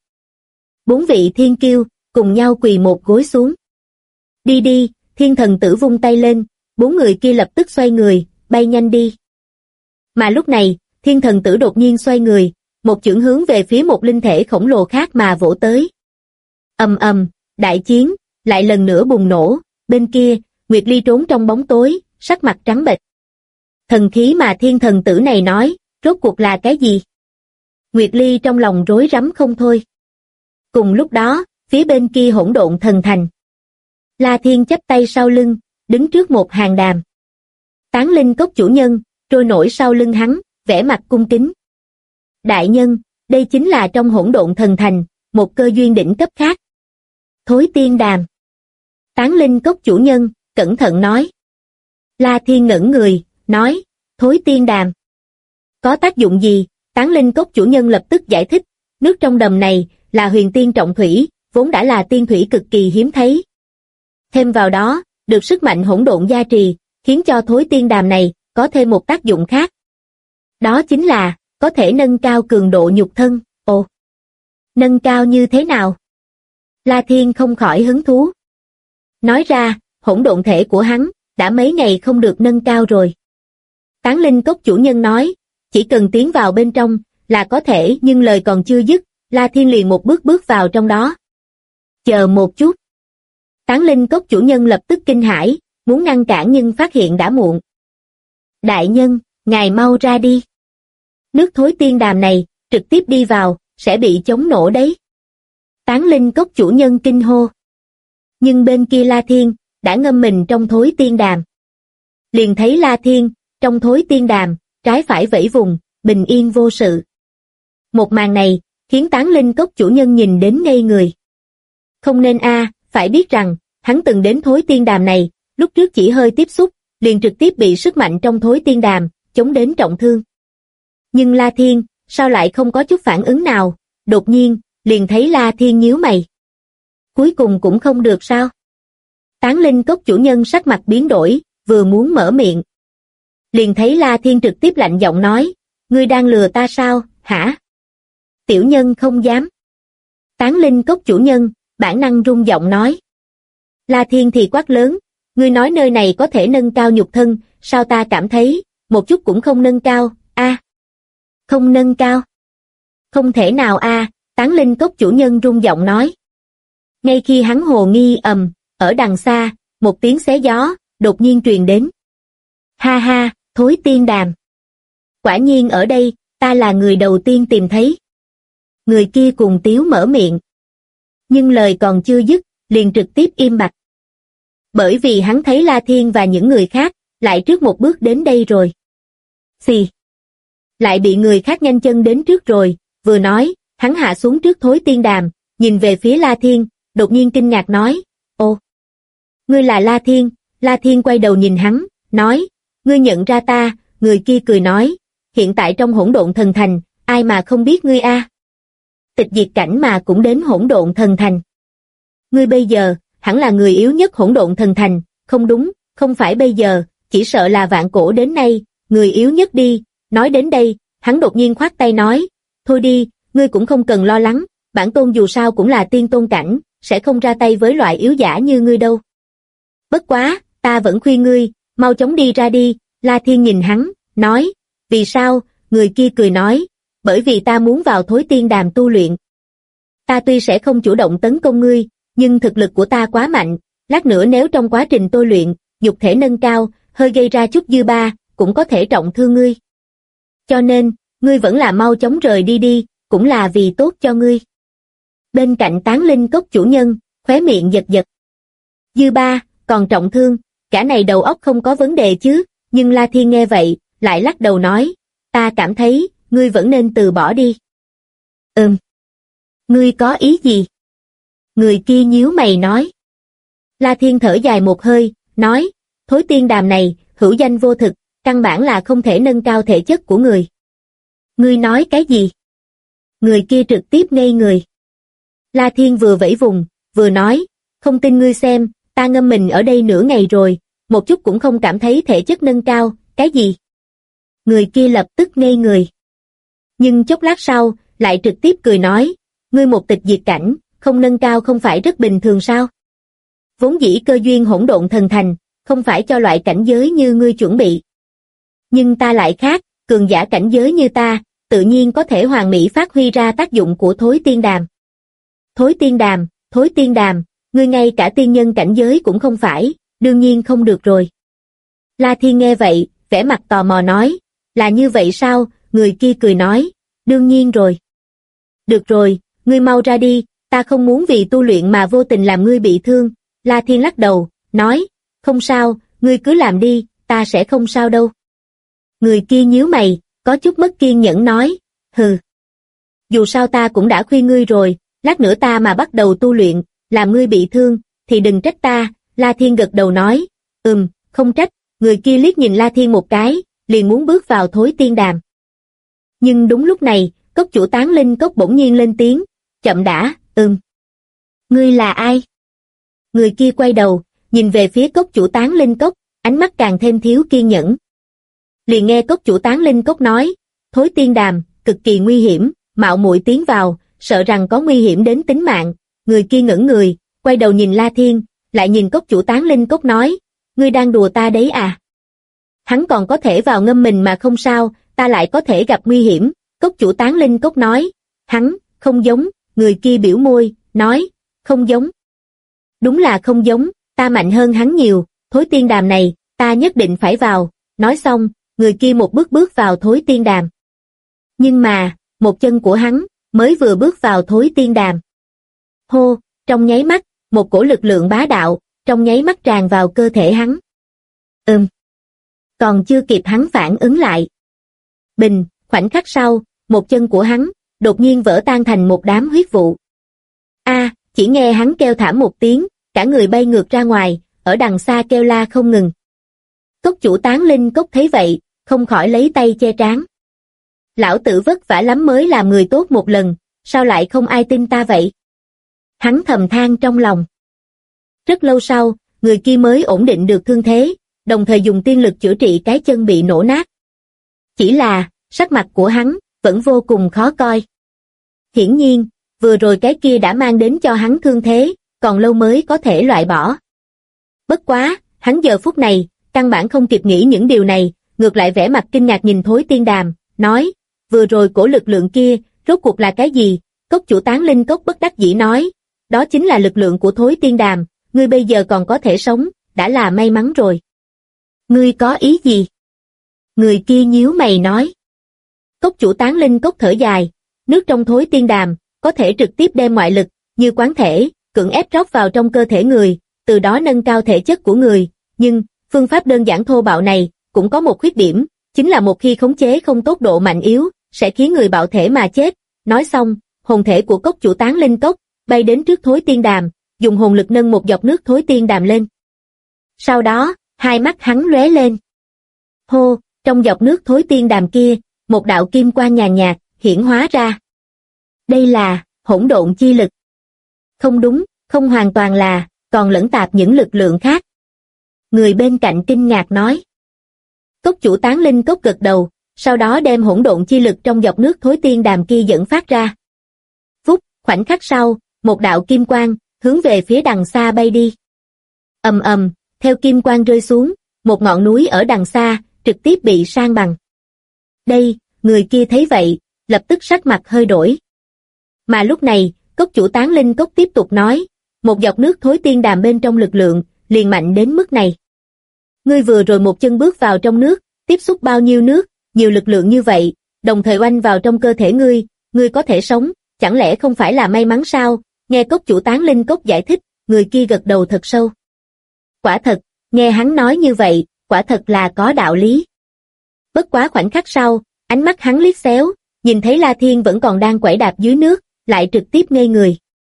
4 vị thiên kiêu, cùng nhau quỳ một gối xuống. Đi, Thiên Thần Tử vung tay lên, 4 người kia lập tức xoay người, bay nhanh đi. Mà lúc này, Thiên Thần Tử đột nhiên xoay người, một chưởng hướng về phía một linh thể khổng lồ khác mà vỗ tới. Ầm, đại chiến, lại lần nữa bùng nổ, bên kia, Nguyệt Ly trốn trong bóng tối, sắc mặt trắng bệch. Thần khí mà Thiên Thần Tử này nói, rốt cuộc là cái gì? Nguyệt Ly trong lòng rối rắm không thôi. Cùng lúc đó, phía bên kia hỗn độn thần thành. La Thiên chắp tay sau lưng, đứng trước một hàng đàm. Tán linh cốc chủ nhân, trôi nổi sau lưng hắn, vẻ mặt cung kính. Đại nhân, đây chính là trong hỗn độn thần thành, một cơ duyên đỉnh cấp khác. Thối tiên đàm. Tán linh cốc chủ nhân, cẩn thận nói. La Thiên ngẩn người, nói, thối tiên đàm. Có tác dụng gì? Tán linh cốc chủ nhân lập tức giải thích, nước trong đầm này là huyền tiên trọng thủy, vốn đã là tiên thủy cực kỳ hiếm thấy. Thêm vào đó, được sức mạnh hỗn độn gia trì, khiến cho thối tiên đàm này có thêm một tác dụng khác. Đó chính là, có thể nâng cao cường độ nhục thân. Ồ, nâng cao như thế nào? La Thiên không khỏi hứng thú. Nói ra, hỗn độn thể của hắn, đã mấy ngày không được nâng cao rồi. Tán linh cốc chủ nhân nói, chỉ cần tiến vào bên trong, là có thể, nhưng lời còn chưa dứt, La Thiên liền một bước bước vào trong đó. Chờ một chút. Tán linh cốc chủ nhân lập tức kinh hãi, muốn ngăn cản nhưng phát hiện đã muộn. Đại nhân, ngài mau ra đi. Nước thối tiên đàm này, trực tiếp đi vào, sẽ bị chống nổ đấy. Tán linh cốc chủ nhân kinh hô. Nhưng bên kia La Thiên, đã ngâm mình trong thối tiên đàm. Liền thấy La Thiên, trong thối tiên đàm, trái phải vẫy vùng, bình yên vô sự. Một màn này, khiến tán linh cốc chủ nhân nhìn đến ngây người. Không nên phải biết rằng, hắn từng đến thối tiên đàm này, lúc trước chỉ hơi tiếp xúc, liền trực tiếp bị sức mạnh trong thối tiên đàm, chống đến trọng thương. Nhưng La Thiên, sao lại không có chút phản ứng nào, đột nhiên, liền thấy La Thiên nhíu mày. Cuối cùng cũng không được sao? Tán linh cốc chủ nhân sắc mặt biến đổi, vừa muốn mở miệng. Liền thấy La Thiên trực tiếp lạnh giọng nói, ngươi đang lừa ta sao, hả? Tiểu nhân không dám. Tán linh cốc chủ nhân, bản năng rung giọng nói. La Thiên thì quát lớn, ngươi nói nơi này có thể nâng cao nhục thân, sao ta cảm thấy, một chút cũng không nâng cao, không nâng cao. Không thể nào tán linh cốc chủ nhân rung giọng nói. Ngay khi hắn hồ nghi ở đằng xa, một tiếng xé gió, đột nhiên truyền đến. Ha ha, thối tiên đàm. Quả nhiên ở đây, ta là người đầu tiên tìm thấy. Người kia cùng tiếu mở miệng. Nhưng lời còn chưa dứt, liền trực tiếp im bặt. Bởi vì hắn thấy La Thiên và những người khác, lại trước một bước đến đây rồi. Xì. Lại bị người khác nhanh chân đến trước rồi, vừa nói, hắn hạ xuống trước thối tiên đàm, nhìn về phía La Thiên, đột nhiên kinh ngạc nói, ô, ngươi là La Thiên. La Thiên quay đầu nhìn hắn, nói, ngươi nhận ra ta. Người kia cười nói, hiện tại trong hỗn độn thần thành, ai mà không biết ngươi Tịch diệt cảnh mà cũng đến hỗn độn thần thành. Ngươi bây giờ, hẳn là người yếu nhất hỗn độn thần thành, không đúng, không phải bây giờ, chỉ sợ là vạn cổ đến nay, người yếu nhất đi. Nói đến đây, hắn đột nhiên khoát tay nói, thôi đi, ngươi cũng không cần lo lắng, bản tôn dù sao cũng là tiên tôn cảnh, sẽ không ra tay với loại yếu giả như ngươi đâu. Bất quá, ta vẫn khuyên ngươi, mau chóng đi ra đi. La Thiên nhìn hắn, nói, vì sao? Người kia cười nói, bởi vì ta muốn vào thối tiên đàm tu luyện. Ta tuy sẽ không chủ động tấn công ngươi, nhưng thực lực của ta quá mạnh, lát nữa nếu trong quá trình tôi luyện, nhục thể nâng cao, hơi gây ra chút dư ba, cũng có thể trọng thương ngươi. Cho nên, ngươi vẫn là mau chóng rời đi đi, cũng là vì tốt cho ngươi. Bên cạnh tán linh cốc chủ nhân, khóe miệng giật giật. Dư ba, còn trọng thương, cả này đầu óc không có vấn đề chứ, nhưng La Thiên nghe vậy, lại lắc đầu nói, ta cảm thấy, ngươi vẫn nên từ bỏ đi. Ngươi có ý gì? Người kia nhíu mày nói. La Thiên thở dài một hơi, nói, thối tiên đàm này, hữu danh vô thực, căn bản là không thể nâng cao thể chất của người. Ngươi nói cái gì? Người kia trực tiếp ngây người. La Thiên vừa vẫy vùng, vừa nói, không tin ngươi xem, ta ngâm mình ở đây nửa ngày rồi, một chút cũng không cảm thấy thể chất nâng cao, cái gì? Người kia lập tức ngây người. Nhưng chốc lát sau, lại trực tiếp cười nói, ngươi một tịch diệt cảnh, không nâng cao không phải rất bình thường sao? Vốn dĩ cơ duyên hỗn độn thần thành, không phải cho loại cảnh giới như ngươi chuẩn bị. Nhưng ta lại khác, cường giả cảnh giới như ta, tự nhiên có thể hoàn mỹ phát huy ra tác dụng của thối tiên đàm. Thối tiên đàm, ngươi ngay cả tiên nhân cảnh giới cũng không phải, đương nhiên không được rồi. La Thiên nghe vậy, vẻ mặt tò mò nói, là như vậy sao? Người kia cười nói, đương nhiên rồi. Được rồi, ngươi mau ra đi, ta không muốn vì tu luyện mà vô tình làm ngươi bị thương. La Thiên lắc đầu, nói, không sao, ngươi cứ làm đi, ta sẽ không sao đâu. Người kia nhíu mày, có chút mất kiên nhẫn nói, hừ. Dù sao ta cũng đã khuyên ngươi rồi, lát nữa ta mà bắt đầu tu luyện, làm ngươi bị thương, thì đừng trách ta. La Thiên gật đầu nói, không trách, người kia liếc nhìn La Thiên một cái, liền muốn bước vào thối tiên đàm. Nhưng đúng lúc này, cốc chủ Tán Linh Cốc bỗng nhiên lên tiếng, chậm đã, Ngươi là ai? Người kia quay đầu, nhìn về phía cốc chủ Tán Linh Cốc, ánh mắt càng thêm thiếu kiên nhẫn. Liền nghe cốc chủ Tán Linh Cốc nói, thối tiên đàm, cực kỳ nguy hiểm, mạo muội tiến vào, sợ rằng có nguy hiểm đến tính mạng. Người kia ngẩng người, quay đầu nhìn La Thiên, lại nhìn cốc chủ Tán Linh Cốc nói, ngươi đang đùa ta đấy à? Hắn còn có thể vào ngâm mình mà không sao, ta lại có thể gặp nguy hiểm. Cốc chủ Tán Linh Cốc nói, hắn, không giống. Người kia biểu môi, nói, không giống. Đúng là không giống, ta mạnh hơn hắn nhiều, thối tiên đàm này, ta nhất định phải vào. Nói xong, người kia một bước bước vào thối tiên đàm. Nhưng mà, một chân của hắn, mới vừa bước vào thối tiên đàm. Hô, trong nháy mắt, một cổ lực lượng bá đạo, trong nháy mắt tràn vào cơ thể hắn. Còn chưa kịp hắn phản ứng lại. Bình, khoảnh khắc sau, một chân của hắn, đột nhiên vỡ tan thành một đám huyết vụ. Chỉ nghe hắn kêu thảm một tiếng, cả người bay ngược ra ngoài, ở đằng xa kêu la không ngừng. Cốc chủ Tán Linh Cốc thấy vậy, không khỏi lấy tay che trán. Lão tử vất vả lắm mới làm người tốt một lần, sao lại không ai tin ta vậy? Hắn thầm than trong lòng. Rất lâu sau, người kia mới ổn định được thương thế, đồng thời dùng tiên lực chữa trị cái chân bị nổ nát. Chỉ là, sắc mặt của hắn, vẫn vô cùng khó coi. Hiển nhiên, vừa rồi cái kia đã mang đến cho hắn thương thế, còn lâu mới có thể loại bỏ. Bất quá, hắn giờ phút này, căn bản không kịp nghĩ những điều này, ngược lại vẻ mặt kinh ngạc nhìn thối tiên đàm, nói, vừa rồi cổ lực lượng kia, rốt cuộc là cái gì? Cốc chủ Tán Linh Cốc bất đắc dĩ nói, đó chính là lực lượng của thối tiên đàm, ngươi bây giờ còn có thể sống, đã là may mắn rồi. Ngươi có ý gì? Người kia nhíu mày nói. Cốc chủ Tán Linh Cốc thở dài, nước trong thối tiên đàm, có thể trực tiếp đem ngoại lực, như quán thể, cưỡng ép rót vào trong cơ thể người, từ đó nâng cao thể chất của người, nhưng, phương pháp đơn giản thô bạo này, cũng có một khuyết điểm, chính là một khi khống chế không tốt độ mạnh yếu, sẽ khiến người bạo thể mà chết. Nói xong, hồn thể của cốc chủ Tán Linh Cốc, bay đến trước thối tiên đàm, dùng hồn lực nâng một giọt nước thối tiên đàm lên. Sau đó, hai mắt hắn lóe lên. Hô, trong giọt nước thối tiên đàm kia, một đạo kim quang nhàn nhạt, hiển hóa ra. Đây là, hỗn độn chi lực. Không đúng, không hoàn toàn là, còn lẫn tạp những lực lượng khác. Người bên cạnh kinh ngạc nói. Cốc chủ Tán Linh Cốc gật đầu, sau đó đem hỗn độn chi lực trong giọt nước thối tiên đàm kia dẫn phát ra. Phút, khoảnh khắc sau, một đạo kim quang, hướng về phía đằng xa bay đi. Theo kim quang rơi xuống, một ngọn núi ở đằng xa, trực tiếp bị san bằng. Đây, người kia thấy vậy, lập tức sắc mặt hơi đổi. Mà lúc này, cốc chủ Tán Linh Cốc tiếp tục nói, một giọt nước thối tiên đàm bên trong lực lượng, liền mạnh đến mức này. Ngươi vừa rồi một chân bước vào trong nước, tiếp xúc bao nhiêu nước, nhiều lực lượng như vậy, đồng thời oanh vào trong cơ thể ngươi có thể sống, chẳng lẽ không phải là may mắn sao? Nghe cốc chủ Tán Linh Cốc giải thích, người kia gật đầu thật sâu. Quả thật, nghe hắn nói như vậy, quả thật là có đạo lý. Bất quá khoảnh khắc sau, ánh mắt hắn liếc xéo, nhìn thấy La Thiên vẫn còn đang quẩy đạp dưới nước, lại trực tiếp ngây người.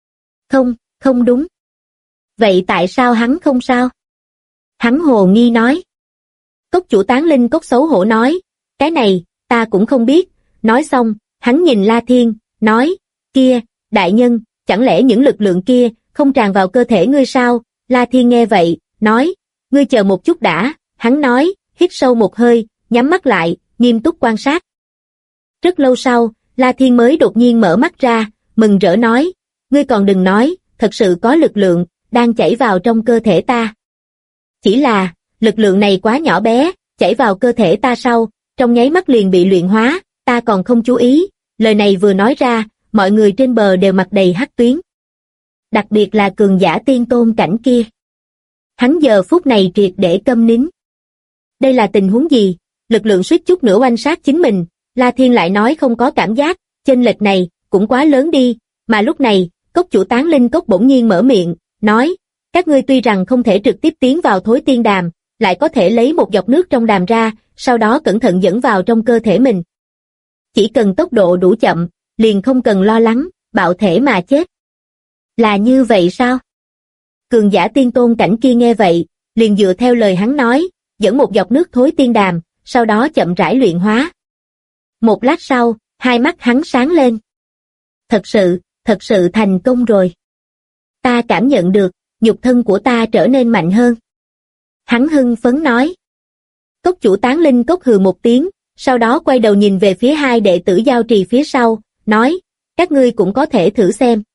Không đúng. Vậy tại sao hắn không sao? Hắn hồ nghi nói. Cốc chủ Tán Linh Cốc xấu hổ nói, cái này, ta cũng không biết. Nói xong, hắn nhìn La Thiên, nói, kia, đại nhân, chẳng lẽ những lực lượng kia, không tràn vào cơ thể ngươi sao? La Thiên nghe vậy, nói, ngươi chờ một chút đã. Hắn nói, hít sâu một hơi, nhắm mắt lại, nghiêm túc quan sát. Rất lâu sau, La Thiên mới đột nhiên mở mắt ra, mừng rỡ nói, ngươi còn đừng nói, thật sự có lực lượng, đang chảy vào trong cơ thể ta. Chỉ là, lực lượng này quá nhỏ bé, chảy vào cơ thể ta sau, trong nháy mắt liền bị luyện hóa, ta còn không chú ý. Lời này vừa nói ra, mọi người trên bờ đều mặt đầy hắc tuyến. Đặc biệt là cường giả tiên tôn cảnh kia. Hắn giờ phút này triệt để câm nín. Đây là tình huống gì? Lực lượng suýt chút nữa oanh sát chính mình, La Thiên lại nói không có cảm giác, chênh lệch này, cũng quá lớn đi. Mà lúc này, cốc chủ Tán Linh Cốc bỗng nhiên mở miệng, nói, các ngươi tuy rằng không thể trực tiếp tiến vào thối tiên đàm, lại có thể lấy một giọt nước trong đàm ra, sau đó cẩn thận dẫn vào trong cơ thể mình. Chỉ cần tốc độ đủ chậm, liền không cần lo lắng, bạo thể mà chết. Là như vậy sao? Cường giả tiên tôn cảnh kia nghe vậy, liền dựa theo lời hắn nói, dẫn một giọt nước thối tiên đàm, sau đó chậm rãi luyện hóa. Một lát sau, hai mắt hắn sáng lên. Thật sự thành công rồi. Ta cảm nhận được, nhục thân của ta trở nên mạnh hơn. Hắn hưng phấn nói. Cốc chủ Tán Linh Cốc hừ một tiếng, sau đó quay đầu nhìn về phía hai đệ tử giao trì phía sau, nói, các ngươi cũng có thể thử xem.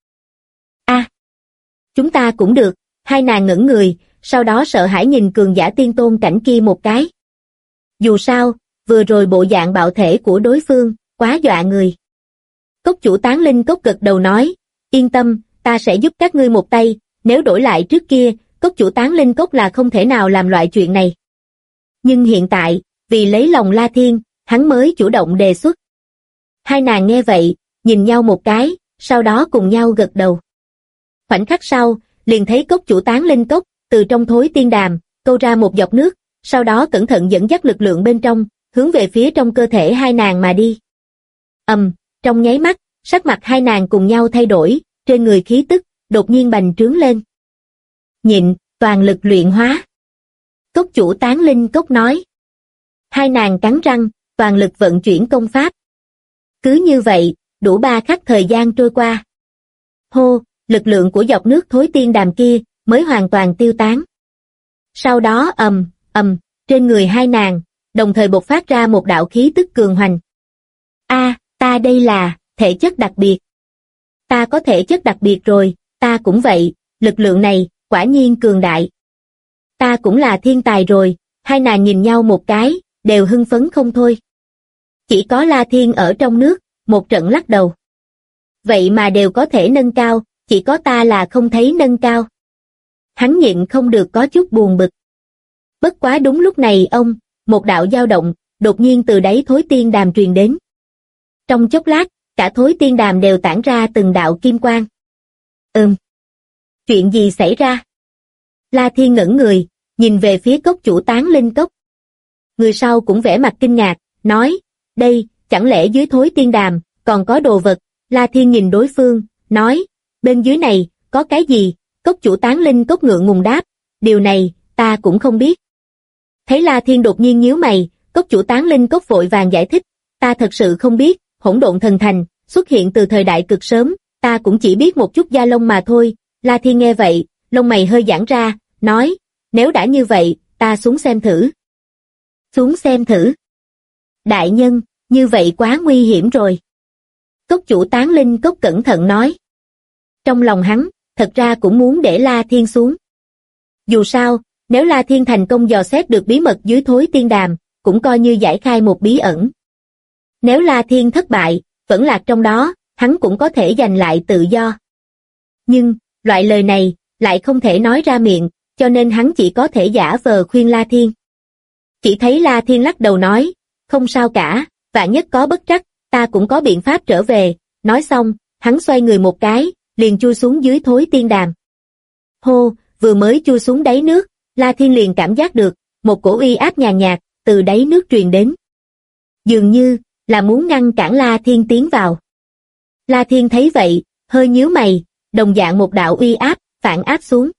Chúng ta cũng được, hai nàng ngẩn người, sau đó sợ hãi nhìn cường giả tiên tôn cảnh kia một cái. Dù sao, vừa rồi bộ dạng bạo thể của đối phương, quá dọa người. Cốc chủ Tán Linh Cốc gật đầu nói, yên tâm, ta sẽ giúp các ngươi một tay, nếu đổi lại trước kia, cốc chủ Tán Linh Cốc là không thể nào làm loại chuyện này. Nhưng hiện tại, vì lấy lòng La Thiên, hắn mới chủ động đề xuất. Hai nàng nghe vậy, nhìn nhau một cái, sau đó cùng nhau gật đầu. Khoảnh khắc sau, liền thấy cốc chủ Tán Linh Cốc, từ trong thối tiên đàm, câu ra một giọt nước, sau đó cẩn thận dẫn dắt lực lượng bên trong, hướng về phía trong cơ thể hai nàng mà đi. Trong nháy mắt, sắc mặt hai nàng cùng nhau thay đổi, trên người khí tức, đột nhiên bành trướng lên. Nhịn, toàn lực luyện hóa. Cốc chủ Tán Linh Cốc nói. Hai nàng cắn răng, toàn lực vận chuyển công pháp. Cứ như vậy, đủ 3 khắc thời gian trôi qua. Hô, lực lượng của giọt nước thối tiên đàm kia mới hoàn toàn tiêu tán. Sau đó trên người hai nàng, đồng thời bộc phát ra một đạo khí tức cường hoành. Ta đây là thể chất đặc biệt. Ta có thể chất đặc biệt rồi, ta cũng vậy, lực lượng này, quả nhiên cường đại. Ta cũng là thiên tài rồi, hai nàng nhìn nhau một cái, đều hưng phấn không thôi. Chỉ có La Thiên ở trong nước, một trận lắc đầu. Vậy mà đều có thể nâng cao, chỉ có ta là không thấy nâng cao. Hắn nhịn không được có chút buồn bực. Bất quá đúng lúc này một đạo dao động, đột nhiên từ đáy thối tiên đàm truyền đến. Trong chốc lát, cả thối tiên đàm đều tản ra từng đạo kim quang. Chuyện gì xảy ra? La Thiên ngẩn người, nhìn về phía cốc chủ Tán Linh Cốc. Người sau cũng vẻ mặt kinh ngạc, nói, đây, chẳng lẽ dưới thối tiên đàm, còn có đồ vật? La Thiên nhìn đối phương, nói, bên dưới này, có cái gì? Cốc chủ Tán Linh Cốc ngượng ngùng đáp, điều này, ta cũng không biết. Thấy La Thiên đột nhiên nhíu mày, cốc chủ Tán Linh Cốc vội vàng giải thích, ta thật sự không biết, hỗn độn thần thành, xuất hiện từ thời đại cực sớm, ta cũng chỉ biết một chút da lông mà thôi. La Thiên nghe vậy, lông mày hơi giãn ra, nói, nếu đã như vậy, ta xuống xem thử. Xuống xem thử. Đại nhân, như vậy quá nguy hiểm rồi. Cốc chủ Tán Linh Cốc cẩn thận nói. Trong lòng hắn, thật ra cũng muốn để La Thiên xuống. Dù sao, nếu La Thiên thành công dò xét được bí mật dưới thối tiên đàm, cũng coi như giải khai một bí ẩn. Nếu La Thiên thất bại, vẫn lạc trong đó, hắn cũng có thể giành lại tự do. Nhưng, loại lời này, lại không thể nói ra miệng, cho nên hắn chỉ có thể giả vờ khuyên La Thiên. Chỉ thấy La Thiên lắc đầu nói, không sao cả, vạn nhất có bất trắc, ta cũng có biện pháp trở về. Nói xong, hắn xoay người một cái, liền chui xuống dưới thối tiên đàm. Hô, vừa mới chui xuống đáy nước, La Thiên liền cảm giác được, một cổ uy áp nhàn nhạt, từ đáy nước truyền đến. Dường như, là muốn ngăn cản La Thiên tiến vào. La Thiên thấy vậy, hơi nhíu mày, đồng dạng một đạo uy áp, phản áp xuống.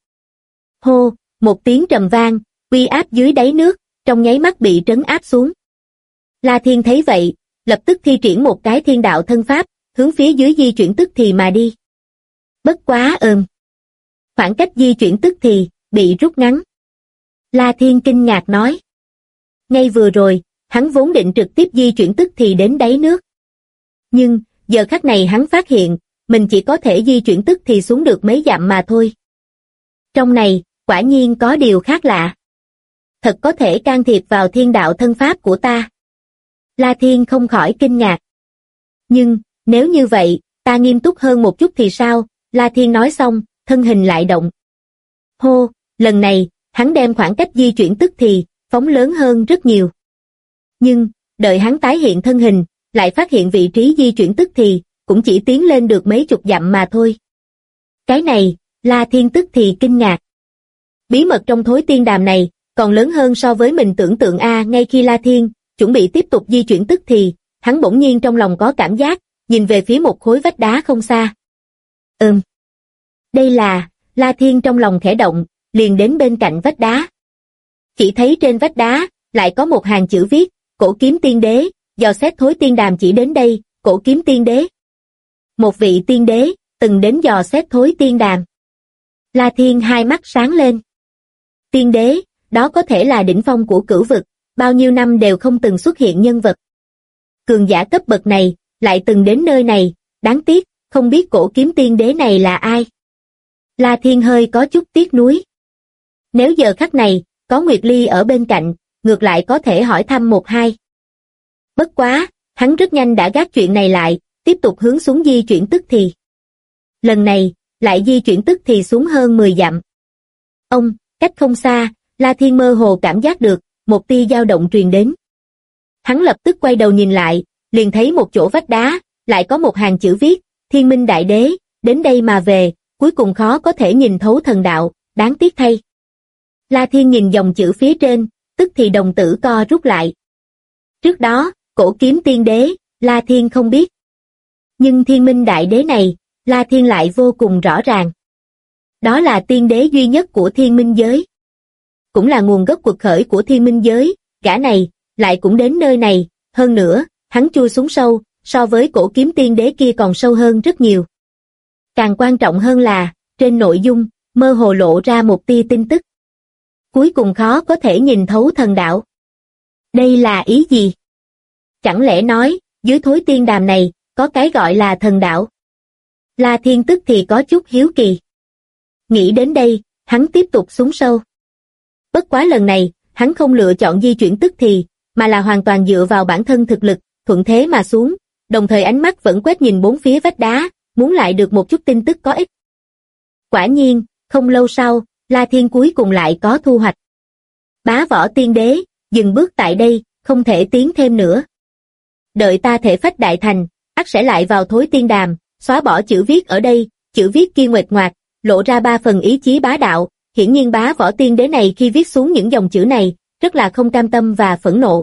Hô, một tiếng trầm vang, uy áp dưới đáy nước, trong nháy mắt bị trấn áp xuống. La Thiên thấy vậy, lập tức thi triển một cái thiên đạo thân pháp, hướng phía dưới di chuyển tức thì mà đi. Bất quá khoảng cách di chuyển tức thì, bị rút ngắn. La Thiên kinh ngạc nói. Ngay vừa rồi, hắn vốn định trực tiếp di chuyển tức thì đến đáy nước. Nhưng, giờ khắc này hắn phát hiện, mình chỉ có thể di chuyển tức thì xuống được mấy dặm mà thôi. Trong này, quả nhiên có điều khác lạ. Thật có thể can thiệp vào thiên đạo thân pháp của ta. La Thiên không khỏi kinh ngạc. Nhưng, nếu như vậy, ta nghiêm túc hơn một chút thì sao? La Thiên nói xong, thân hình lại động. Hô, lần này, hắn đem khoảng cách di chuyển tức thì, phóng lớn hơn rất nhiều. Nhưng, đợi hắn tái hiện thân hình, lại phát hiện vị trí di chuyển tức thì, cũng chỉ tiến lên được mấy chục dặm mà thôi. Cái này, La Thiên tức thì kinh ngạc. Bí mật trong thối tiên đàm này, còn lớn hơn so với mình tưởng tượng ngay khi La Thiên, chuẩn bị tiếp tục di chuyển tức thì, hắn bỗng nhiên trong lòng có cảm giác, nhìn về phía một khối vách đá không xa. Đây là, La Thiên trong lòng khẽ động, liền đến bên cạnh vách đá. Chỉ thấy trên vách đá, lại có một hàng chữ viết, Cổ Kiếm Tiên Đế, dò xét Thối Tiên Đàm chỉ đến đây, Cổ Kiếm Tiên Đế. Một vị tiên đế, từng đến dò xét Thối Tiên Đàm. La Thiên hai mắt sáng lên. Tiên đế, đó có thể là đỉnh phong của cửu vực, bao nhiêu năm đều không từng xuất hiện nhân vật. Cường giả cấp bậc này, lại từng đến nơi này, đáng tiếc, không biết Cổ Kiếm Tiên Đế này là ai. La Thiên hơi có chút tiếc nuối. Nếu giờ khắc này, có Nguyệt Ly ở bên cạnh, ngược lại có thể hỏi thăm một hai. Bất quá, hắn rất nhanh đã gác chuyện này lại, tiếp tục hướng xuống di chuyển tức thì. Lần này, lại di chuyển tức thì xuống hơn 10 dặm. Cách không xa, La Thiên mơ hồ cảm giác được, một tia dao động truyền đến. Hắn lập tức quay đầu nhìn lại, liền thấy một chỗ vách đá, lại có một hàng chữ viết, Thiên Minh Đại Đế, đến đây mà về, cuối cùng khó có thể nhìn thấu thần đạo, đáng tiếc thay. La Thiên nhìn dòng chữ phía trên, tức thì đồng tử co rút lại. Trước đó, Cổ Kiếm Tiên Đế, La Thiên không biết. Nhưng Thiên Minh Đại Đế này, La Thiên lại vô cùng rõ ràng. Đó là tiên đế duy nhất của Thiên Minh giới. Cũng là nguồn gốc quật khởi của Thiên Minh giới, gã này, lại cũng đến nơi này, hơn nữa, hắn chui xuống sâu, so với Cổ Kiếm Tiên Đế kia còn sâu hơn rất nhiều. Càng quan trọng hơn là, trên nội dung, mơ hồ lộ ra một tia tin tức. Cuối cùng khó có thể nhìn thấu thần đạo. Đây là ý gì? Chẳng lẽ nói, dưới Thối Tiên Đàm này, có cái gọi là thần đạo? La Thiên tức thì có chút hiếu kỳ. Nghĩ đến đây, hắn tiếp tục xuống sâu. Bất quá lần này, hắn không lựa chọn di chuyển tức thì, mà là hoàn toàn dựa vào bản thân thực lực, thuận thế mà xuống, đồng thời ánh mắt vẫn quét nhìn bốn phía vách đá, muốn lại được một chút tin tức có ích. Quả nhiên, không lâu sau, La Thiên cuối cùng lại có thu hoạch. Bá Võ Tiên Đế, dừng bước tại đây, không thể tiến thêm nữa. Đợi ta thể phách đại thành, ắt sẽ lại vào Thối Tiên Đàm, xóa bỏ chữ viết ở đây, chữ viết kia nguệch ngoạc, lộ ra 3 phần ý chí bá đạo, hiển nhiên Bá Võ Tiên Đế này khi viết xuống những dòng chữ này, rất là không cam tâm và phẫn nộ.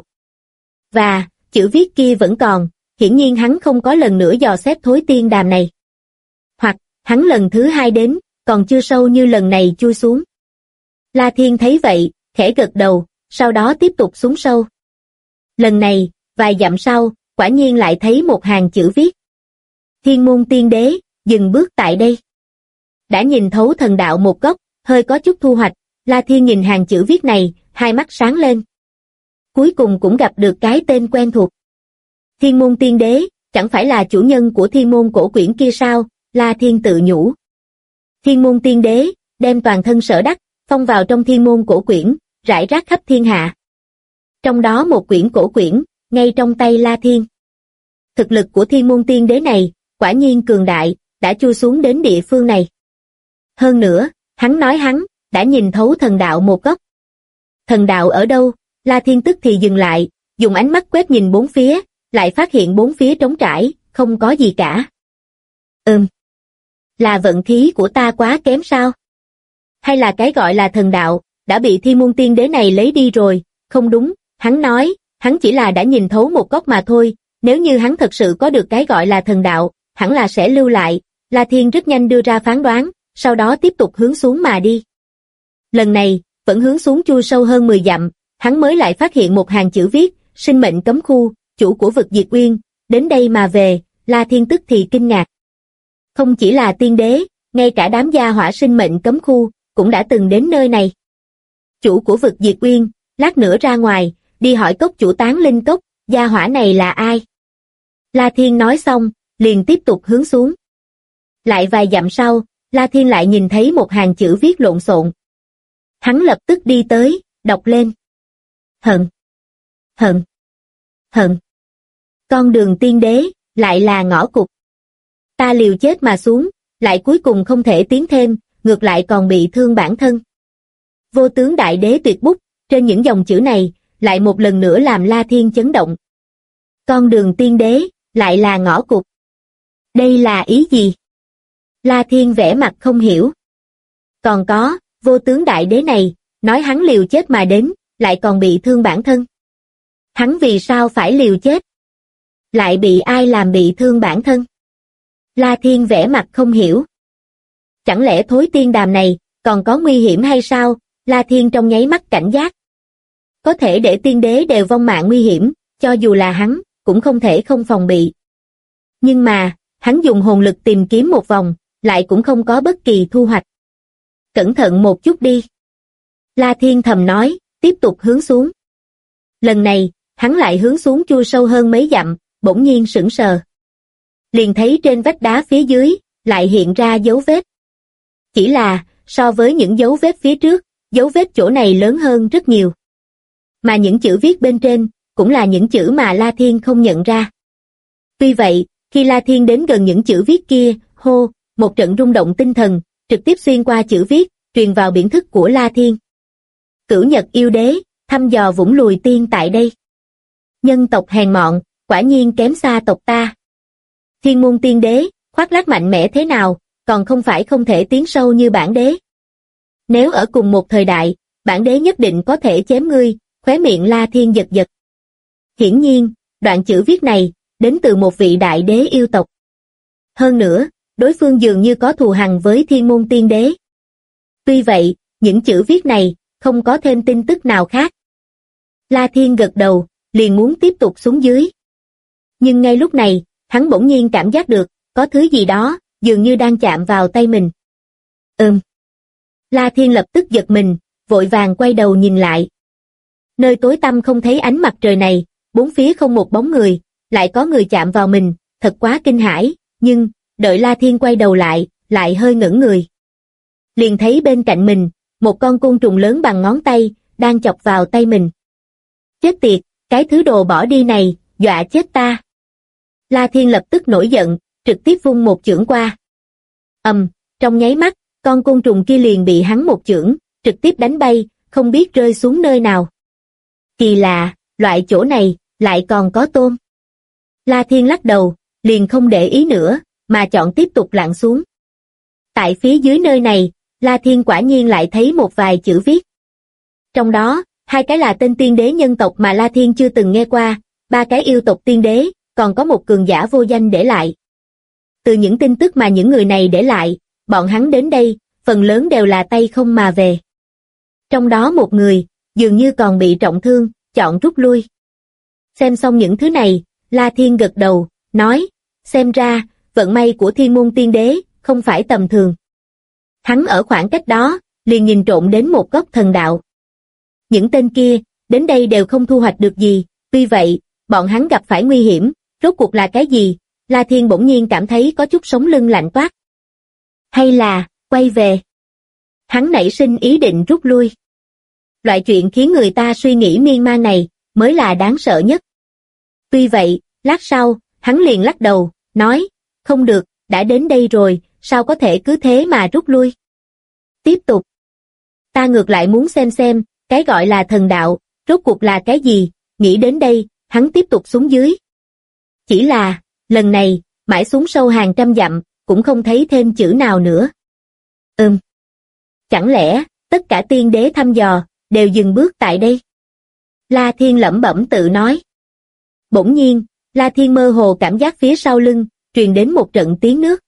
Và, chữ viết kia vẫn còn, hiển nhiên hắn không có lần nữa dò xét Thối Tiên Đàm này. Hoặc, hắn lần thứ 2 đến, còn chưa sâu như lần này chui xuống. La Thiên thấy vậy, khẽ gật đầu, sau đó tiếp tục xuống sâu. Lần này, vài dặm sau, quả nhiên lại thấy một hàng chữ viết. Thiên Môn Tiên Đế, dừng bước tại đây. Đã nhìn thấu thần đạo một góc, hơi có chút thu hoạch, La Thiên nhìn hàng chữ viết này, hai mắt sáng lên. Cuối cùng cũng gặp được cái tên quen thuộc. Thiên Môn Tiên Đế, chẳng phải là chủ nhân của Thiên Môn cổ quyển kia sao? La Thiên tự nhủ. Thiên Môn Tiên Đế, đem toàn thân sở đắc, phong vào trong Thiên Môn cổ quyển, rải rác khắp thiên hạ. Trong đó một quyển cổ quyển, ngay trong tay La Thiên. Thực lực của Thiên Môn Tiên Đế này, quả nhiên cường đại, đã chui xuống đến địa phương này. Hơn nữa, hắn nói hắn, đã nhìn thấu thần đạo một góc. Thần đạo ở đâu? La Thiên tức thì dừng lại, dùng ánh mắt quét nhìn bốn phía, lại phát hiện bốn phía trống trải, không có gì cả. Là vận khí của ta quá kém sao? Hay là cái gọi là thần đạo, đã bị Thiên Môn Tiên Đế này lấy đi rồi? Không đúng, hắn nói, hắn chỉ là đã nhìn thấu một góc mà thôi, nếu như hắn thật sự có được cái gọi là thần đạo, hẳn là sẽ lưu lại. La Thiên rất nhanh đưa ra phán đoán, sau đó tiếp tục hướng xuống mà đi. Lần này, vẫn hướng xuống chui sâu hơn 10 dặm, hắn mới lại phát hiện một hàng chữ viết, sinh mệnh cấm khu, chủ của vực diệt uyên, đến đây mà về. La Thiên tức thì kinh ngạc. Không chỉ là tiên đế, ngay cả đám gia hỏa sinh mệnh cấm khu, cũng đã từng đến nơi này. Chủ của vực diệt uyên, lát nữa ra ngoài, đi hỏi cốc chủ Tán Linh Cốc, gia hỏa này là ai? La Thiên nói xong, liền tiếp tục hướng xuống. Lại vài dặm sau, La Thiên lại nhìn thấy một hàng chữ viết lộn xộn. Hắn lập tức đi tới, đọc lên. Hận. Hận. Hận. Con đường tiên đế, lại là ngõ cụt. Ta liều chết mà xuống, lại cuối cùng không thể tiến thêm, ngược lại còn bị thương bản thân. Vô tướng đại đế tuyệt bút, trên những dòng chữ này, lại một lần nữa làm La Thiên chấn động. Con đường tiên đế, lại là ngõ cụt. Đây là ý gì? La Thiên vẻ mặt không hiểu. Còn có, vô tướng đại đế này, nói hắn liều chết mà đến, lại còn bị thương bản thân. Hắn vì sao phải liều chết? Lại bị ai làm bị thương bản thân? La Thiên vẻ mặt không hiểu. Chẳng lẽ Thối Tiên Đàm này, còn có nguy hiểm hay sao? La Thiên trong nháy mắt cảnh giác. có thể để tiên đế đều vong mạng nguy hiểm, cho dù là hắn, cũng không thể không phòng bị. Nhưng mà, hắn dùng hồn lực tìm kiếm một vòng, lại cũng không có bất kỳ thu hoạch. Cẩn thận một chút đi. La Thiên thầm nói, tiếp tục hướng xuống. Lần này, hắn lại hướng xuống chui sâu hơn mấy dặm, bỗng nhiên sững sờ. Liền thấy trên vách đá phía dưới, lại hiện ra dấu vết. Chỉ là, so với những dấu vết phía trước, dấu vết chỗ này lớn hơn rất nhiều. Mà những chữ viết bên trên, cũng là những chữ mà La Thiên không nhận ra. Tuy vậy, khi La Thiên đến gần những chữ viết kia, hô, một trận rung động tinh thần, trực tiếp xuyên qua chữ viết, truyền vào biển thức của La Thiên. Cửu Nhật yêu đế, thăm dò vũng lùi tiên tại đây. Nhân tộc hèn mọn, quả nhiên kém xa tộc ta. Thiên môn tiên đế, khoác lác mạnh mẽ thế nào, còn không phải không thể tiến sâu như bản đế. Nếu ở cùng một thời đại, bản đế nhất định có thể chém ngươi, khóe miệng La Thiên giật giật. Hiển nhiên, đoạn chữ viết này, đến từ một vị đại đế yêu tộc. Hơn nữa, đối phương dường như có thù hằn với thiên môn tiên đế. Tuy vậy, những chữ viết này, không có thêm tin tức nào khác. La Thiên gật đầu, liền muốn tiếp tục xuống dưới. Nhưng ngay lúc này, hắn bỗng nhiên cảm giác được, có thứ gì đó, dường như đang chạm vào tay mình. La Thiên lập tức giật mình, vội vàng quay đầu nhìn lại. Nơi tối tăm không thấy ánh mặt trời này, bốn phía không một bóng người, lại có người chạm vào mình, thật quá kinh hãi, nhưng, đợi La Thiên quay đầu lại hơi ngẩn người. Liền thấy bên cạnh mình, một con côn trùng lớn bằng ngón tay, đang chọc vào tay mình. Chết tiệt, cái thứ đồ bỏ đi này, dọa chết ta. La Thiên lập tức nổi giận, trực tiếp vung một chưởng qua. Trong nháy mắt, con côn trùng kia liền bị hắn một chưởng, trực tiếp đánh bay, không biết rơi xuống nơi nào. Kỳ lạ, loại chỗ này, lại còn có tôm. La Thiên lắc đầu, liền không để ý nữa, mà chọn tiếp tục lặn xuống. Tại phía dưới nơi này, La Thiên quả nhiên lại thấy một vài chữ viết. Trong đó, 2 cái là tên tiên đế nhân tộc mà La Thiên chưa từng nghe qua, 3 cái yêu tộc tiên đế, còn có một cường giả vô danh để lại. Từ những tin tức mà những người này để lại, bọn hắn đến đây, phần lớn đều là tay không mà về. Trong đó một người, dường như còn bị trọng thương, chọn rút lui. Xem xong những thứ này, La Thiên gật đầu, nói, xem ra, vận may của thiên môn tiên đế, không phải tầm thường. Hắn ở khoảng cách đó, liền nhìn trộm đến một góc thần đạo. Những tên kia, đến đây đều không thu hoạch được gì, tuy vậy, bọn hắn gặp phải nguy hiểm, rốt cuộc là cái gì? La Thiên bỗng nhiên cảm thấy có chút sống lưng lạnh toát. Hay là, quay về? Hắn nảy sinh ý định rút lui. Loại chuyện khiến người ta suy nghĩ miên man này, mới là đáng sợ nhất. Tuy vậy, lát sau, hắn liền lắc đầu, nói, không được, đã đến đây rồi, sao có thể cứ thế mà rút lui? Tiếp tục. Ta ngược lại muốn xem, cái gọi là thần đạo, rốt cuộc là cái gì? Nghĩ đến đây, hắn tiếp tục xuống dưới. Chỉ là, lần này, mãi xuống sâu hàng trăm dặm, cũng không thấy thêm chữ nào nữa. Chẳng lẽ, tất cả tiên đế thăm dò, đều dừng bước tại đây? La Thiên lẩm bẩm tự nói. Bỗng nhiên, La Thiên mơ hồ cảm giác phía sau lưng, truyền đến một trận tiếng nước.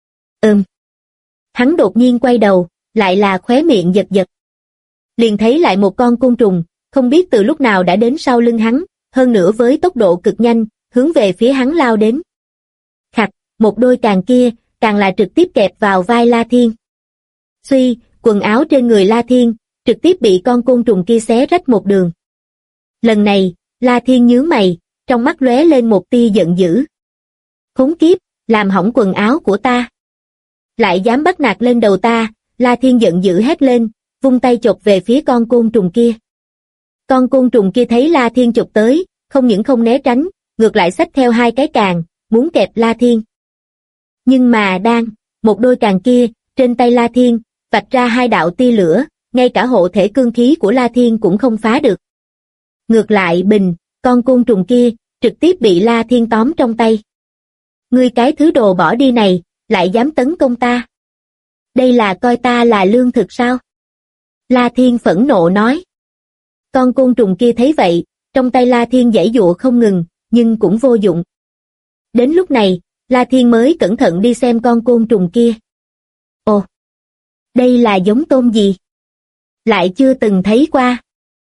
Hắn đột nhiên quay đầu, lại là khóe miệng giật giật. Liền thấy lại một con côn trùng, không biết từ lúc nào đã đến sau lưng hắn, hơn nữa với tốc độ cực nhanh, hướng về phía hắn lao đến. Khạch, một đôi càng kia, càng là trực tiếp kẹp vào vai La Thiên. Suy, quần áo trên người La Thiên, trực tiếp bị con côn trùng kia xé rách một đường. Lần này, La Thiên nhướng mày, trong mắt lóe lên một tia giận dữ. Khốn kiếp, làm hỏng quần áo của ta. Lại dám bắt nạt lên đầu ta, La Thiên giận dữ hét lên, vung tay chộp về phía con côn trùng kia. Con côn trùng kia thấy La Thiên chụp tới, không những không né tránh, ngược lại xách theo 2 cái càng, muốn kẹp La Thiên. Nhưng mà một đôi càng kia, trên tay La Thiên, vạch ra 2 đạo tia lửa, ngay cả hộ thể cương khí của La Thiên cũng không phá được. Ngược lại con côn trùng kia, trực tiếp bị La Thiên tóm trong tay. Ngươi cái thứ đồ bỏ đi này, lại dám tấn công ta. Đây là coi ta là lương thực sao? La Thiên phẫn nộ nói. Con côn trùng kia thấy vậy, trong tay La Thiên giãy giụa không ngừng, nhưng cũng vô dụng. Đến lúc này, La Thiên mới cẩn thận đi xem con côn trùng kia. Ồ, đây là giống tôm gì? Lại chưa từng thấy qua.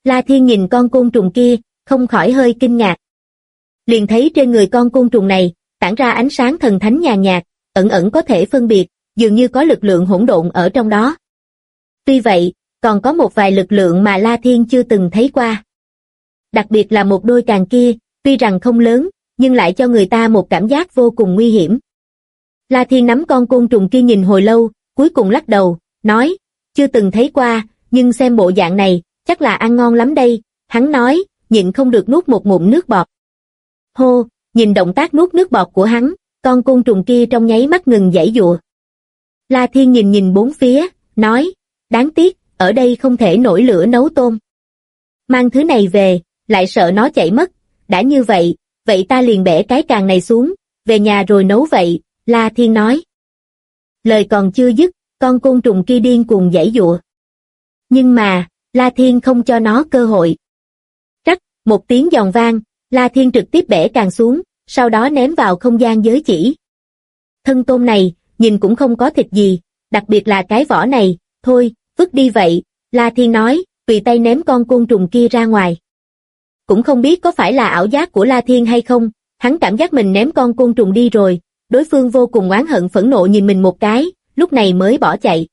La Thiên nhìn con côn trùng kia, không khỏi hơi kinh ngạc. Liền thấy trên người con côn trùng này, tản ra ánh sáng thần thánh nhàn nhạt, ẩn ẩn có thể phân biệt, dường như có lực lượng hỗn độn ở trong đó. Tuy vậy, còn có một vài lực lượng mà La Thiên chưa từng thấy qua. Đặc biệt là một đôi càng kia, tuy rằng không lớn, nhưng lại cho người ta một cảm giác vô cùng nguy hiểm. La Thiên nắm con côn trùng kia nhìn hồi lâu, cuối cùng lắc đầu, nói, chưa từng thấy qua, nhưng xem bộ dạng này, chắc là ăn ngon lắm đây, hắn nói, nhịn không được nuốt một ngụm nước bọt. Hô, nhìn động tác nuốt nước bọt của hắn, con côn trùng kia trong nháy mắt ngừng giãy giụa. La Thiên nhìn nhìn bốn phía, nói, đáng tiếc, ở đây không thể nổi lửa nấu tôm. Mang thứ này về, lại sợ nó chạy mất, đã như vậy, vậy ta liền bẻ cái càng này xuống, về nhà rồi nấu vậy, La Thiên nói. Lời còn chưa dứt, con côn trùng kia điên cuồng giãy giụa. Nhưng mà, La Thiên không cho nó cơ hội. Rắc, một tiếng giòn vang, La Thiên trực tiếp bẻ càng xuống, sau đó ném vào không gian giới chỉ. Thân tôm này, nhìn cũng không có thịt gì, đặc biệt là cái vỏ này, thôi, vứt đi vậy, La Thiên nói, tùy tay ném con côn trùng kia ra ngoài. Cũng không biết có phải là ảo giác của La Thiên hay không, hắn cảm giác mình ném con côn trùng đi rồi, đối phương vô cùng oán hận phẫn nộ nhìn mình một cái, lúc này mới bỏ chạy.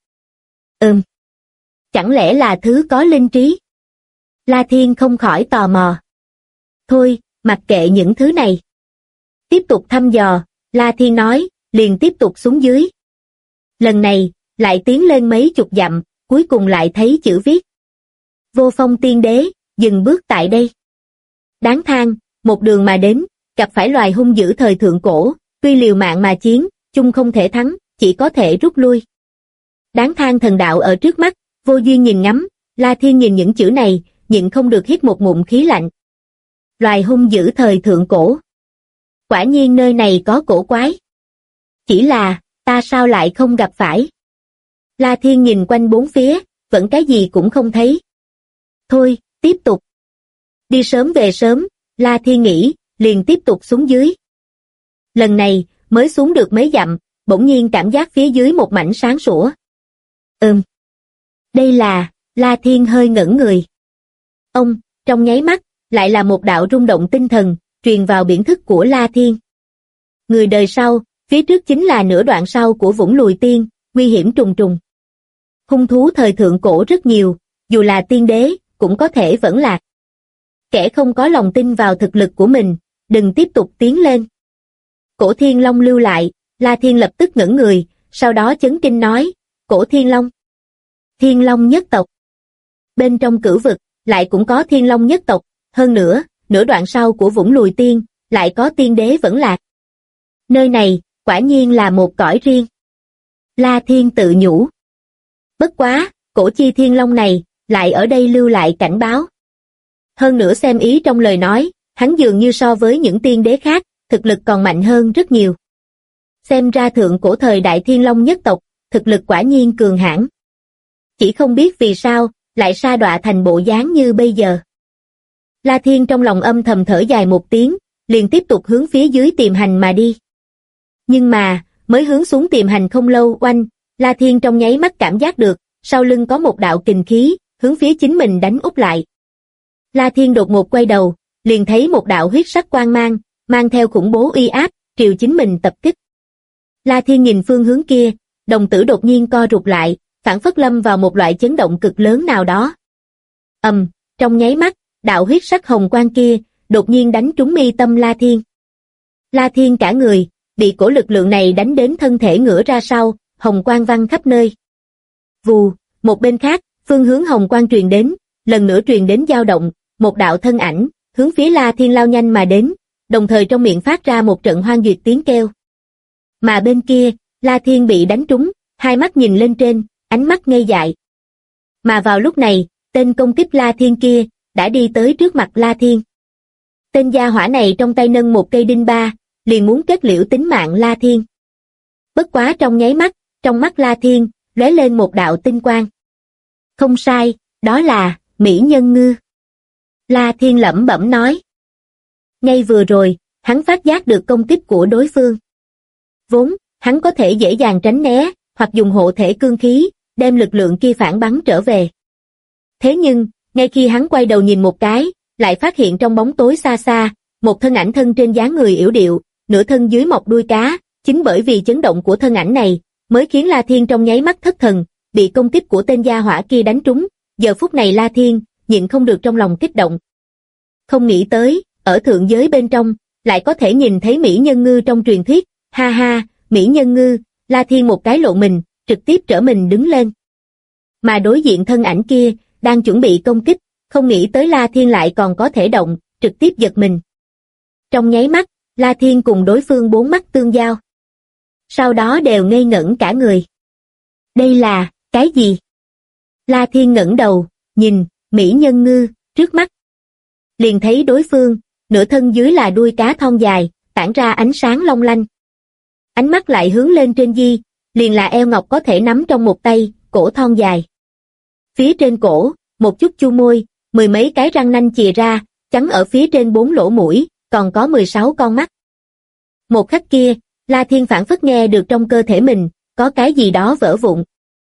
Chẳng lẽ là thứ có linh trí? La Thiên không khỏi tò mò. Thôi, mặc kệ những thứ này. Tiếp tục thăm dò, La Thiên nói, liền tiếp tục xuống dưới. Lần này, lại tiến lên mấy chục dặm, cuối cùng lại thấy chữ viết. Vô Phong Tiên Đế, dừng bước tại đây. Đáng than, một đường mà đến, gặp phải loài hung dữ thời thượng cổ, tuy liều mạng mà chiến, chung không thể thắng, chỉ có thể rút lui. Đáng than thần đạo ở trước mắt, vô duyên nhìn ngắm, La Thiên nhìn những chữ này, nhịn không được hít một ngụm khí lạnh. Loài hung dữ thời thượng cổ. Quả nhiên nơi này có cổ quái. Chỉ là, ta sao lại không gặp phải? La Thiên nhìn quanh bốn phía, vẫn cái gì cũng không thấy. Thôi, tiếp tục. Đi sớm về sớm, La Thiên nghĩ, liền tiếp tục xuống dưới. Lần này, mới xuống được mấy dặm, bỗng nhiên cảm giác phía dưới một mảnh sáng sủa. Đây là, La Thiên hơi ngẩn người. Trong nháy mắt, lại là một đạo rung động tinh thần, truyền vào biển thức của La Thiên. Người đời sau, phía trước chính là nửa đoạn sau của Vũng Lùi Tiên, nguy hiểm trùng trùng. Hung thú thời thượng cổ rất nhiều, dù là tiên đế, cũng có thể vẫn lạc. Kẻ không có lòng tin vào thực lực của mình, đừng tiếp tục tiến lên. Cổ Thiên Long lưu lại, La Thiên lập tức ngẩn người, sau đó chấn kinh nói, Cổ Thiên Long. Thiên Long nhất tộc. Bên trong cửu vực, lại cũng có Thiên Long nhất tộc, hơn nữa, nửa đoạn sau của Vũng Lùi Tiên, lại có tiên đế vẫn lạc. Nơi này, quả nhiên là một cõi riêng. La Thiên tự nhủ. Bất quá, cổ chi Thiên Long này, lại ở đây lưu lại cảnh báo. Hơn nữa xem ý trong lời nói, hắn dường như so với những tiên đế khác, thực lực còn mạnh hơn rất nhiều. Xem ra thượng cổ thời đại Thiên Long nhất tộc, thực lực quả nhiên cường hãn. Chỉ không biết vì sao, lại sa đọa thành bộ dáng như bây giờ. La Thiên trong lòng âm thầm thở dài một tiếng, liền tiếp tục hướng phía dưới tìm hành mà đi. Nhưng mà, mới hướng xuống tìm hành không lâu, oanh, La Thiên trong nháy mắt cảm giác được, sau lưng có một đạo kình khí, hướng phía chính mình đánh úp lại. La Thiên đột ngột quay đầu, liền thấy một đạo huyết sắc quang mang, mang theo khủng bố uy áp, triều chính mình tập kích. La Thiên nhìn phương hướng kia, đồng tử đột nhiên co rụt lại, phảng phất lâm vào một loại chấn động cực lớn nào đó. Trong nháy mắt, đạo huyết sắc hồng quang kia, đột nhiên đánh trúng mi tâm La Thiên. La Thiên cả người, bị cổ lực lượng này đánh đến thân thể ngửa ra sau, hồng quang văng khắp nơi. Vù, một bên khác, phương hướng hồng quang truyền đến, lần nữa truyền đến dao động, một đạo thân ảnh, hướng phía La Thiên lao nhanh mà đến, đồng thời trong miệng phát ra một trận hoang duyệt tiếng kêu. Mà bên kia, La Thiên bị đánh trúng, hai mắt nhìn lên trên, ánh mắt ngây dại. Mà vào lúc này, tên công kích La Thiên kia, đã đi tới trước mặt La Thiên. Tên gia hỏa này trong tay nâng một cây đinh ba, liền muốn kết liễu tính mạng La Thiên. Bất quá trong nháy mắt, trong mắt La Thiên, lóe lên một đạo tinh quang. Không sai, đó là, Mỹ Nhân Ngư. La Thiên lẩm bẩm nói. Ngay vừa rồi, hắn phát giác được công kích của đối phương. Vốn, hắn có thể dễ dàng tránh né, hoặc dùng hộ thể cương khí, đem lực lượng kia phản bắn trở về. Thế nhưng, ngay khi hắn quay đầu nhìn một cái, lại phát hiện trong bóng tối xa xa, một thân ảnh thân trên dáng người yểu điệu, nửa thân dưới mọc đuôi cá, chính bởi vì chấn động của thân ảnh này, mới khiến La Thiên trong nháy mắt thất thần, bị công kích của tên gia hỏa kia đánh trúng, giờ phút này La Thiên, nhịn không được trong lòng kích động. Không nghĩ tới, ở thượng giới bên trong, lại có thể nhìn thấy Mỹ Nhân Ngư trong truyền thuyết, ha ha, Mỹ Nhân Ngư, La Thiên một cái lộ mình, trực tiếp trở mình đứng lên. Mà đối diện thân ảnh kia, đang chuẩn bị công kích, không nghĩ tới La Thiên lại còn có thể động, trực tiếp giật mình. Trong nháy mắt, La Thiên cùng đối phương bốn mắt tương giao. Sau đó đều ngây ngẩn cả người. Đây là, cái gì? La Thiên ngẩng đầu, nhìn, Mỹ Nhân Ngư, trước mắt. Liền thấy đối phương, nửa thân dưới là đuôi cá thon dài, tản ra ánh sáng long lanh. Ánh mắt lại hướng lên trên di, liền là eo ngọc có thể nắm trong một tay, cổ thon dài. Phía trên cổ, một chút chu môi, mười mấy cái răng nanh chìa ra, chắn ở phía trên 4 lỗ mũi, còn có 16 con mắt. Một khắc kia, La Thiên phảng phất nghe được trong cơ thể mình, có cái gì đó vỡ vụn.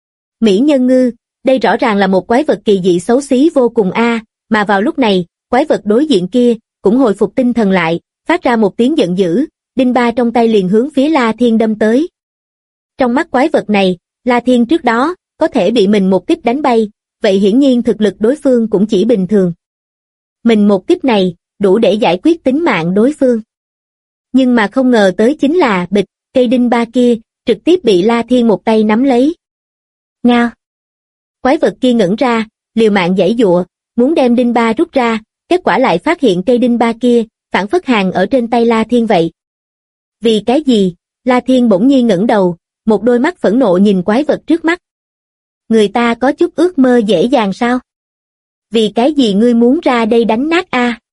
Mỹ Nhân Ngư, đây rõ ràng là một quái vật kỳ dị xấu xí vô cùng mà vào lúc này, quái vật đối diện kia, cũng hồi phục tinh thần lại, phát ra một tiếng giận dữ, đinh ba trong tay liền hướng phía La Thiên đâm tới. Trong mắt quái vật này, La Thiên trước đó, có thể bị mình một kích đánh bay, vậy hiển nhiên thực lực đối phương cũng chỉ bình thường. Mình một kích này, đủ để giải quyết tính mạng đối phương. Nhưng mà không ngờ tới chính là bịch, cây đinh ba kia, trực tiếp bị La Thiên một tay nắm lấy. Ngao! Quái vật kia ngẩn ra, liều mạng giãy giụa, muốn đem đinh ba rút ra, kết quả lại phát hiện cây đinh ba kia, phản phất hàng ở trên tay La Thiên vậy. Vì cái gì? La Thiên bỗng nhiên ngẩng đầu, một đôi mắt phẫn nộ nhìn quái vật trước mắt. Người ta có chút ước mơ dễ dàng sao? Vì cái gì ngươi muốn ra đây đánh nát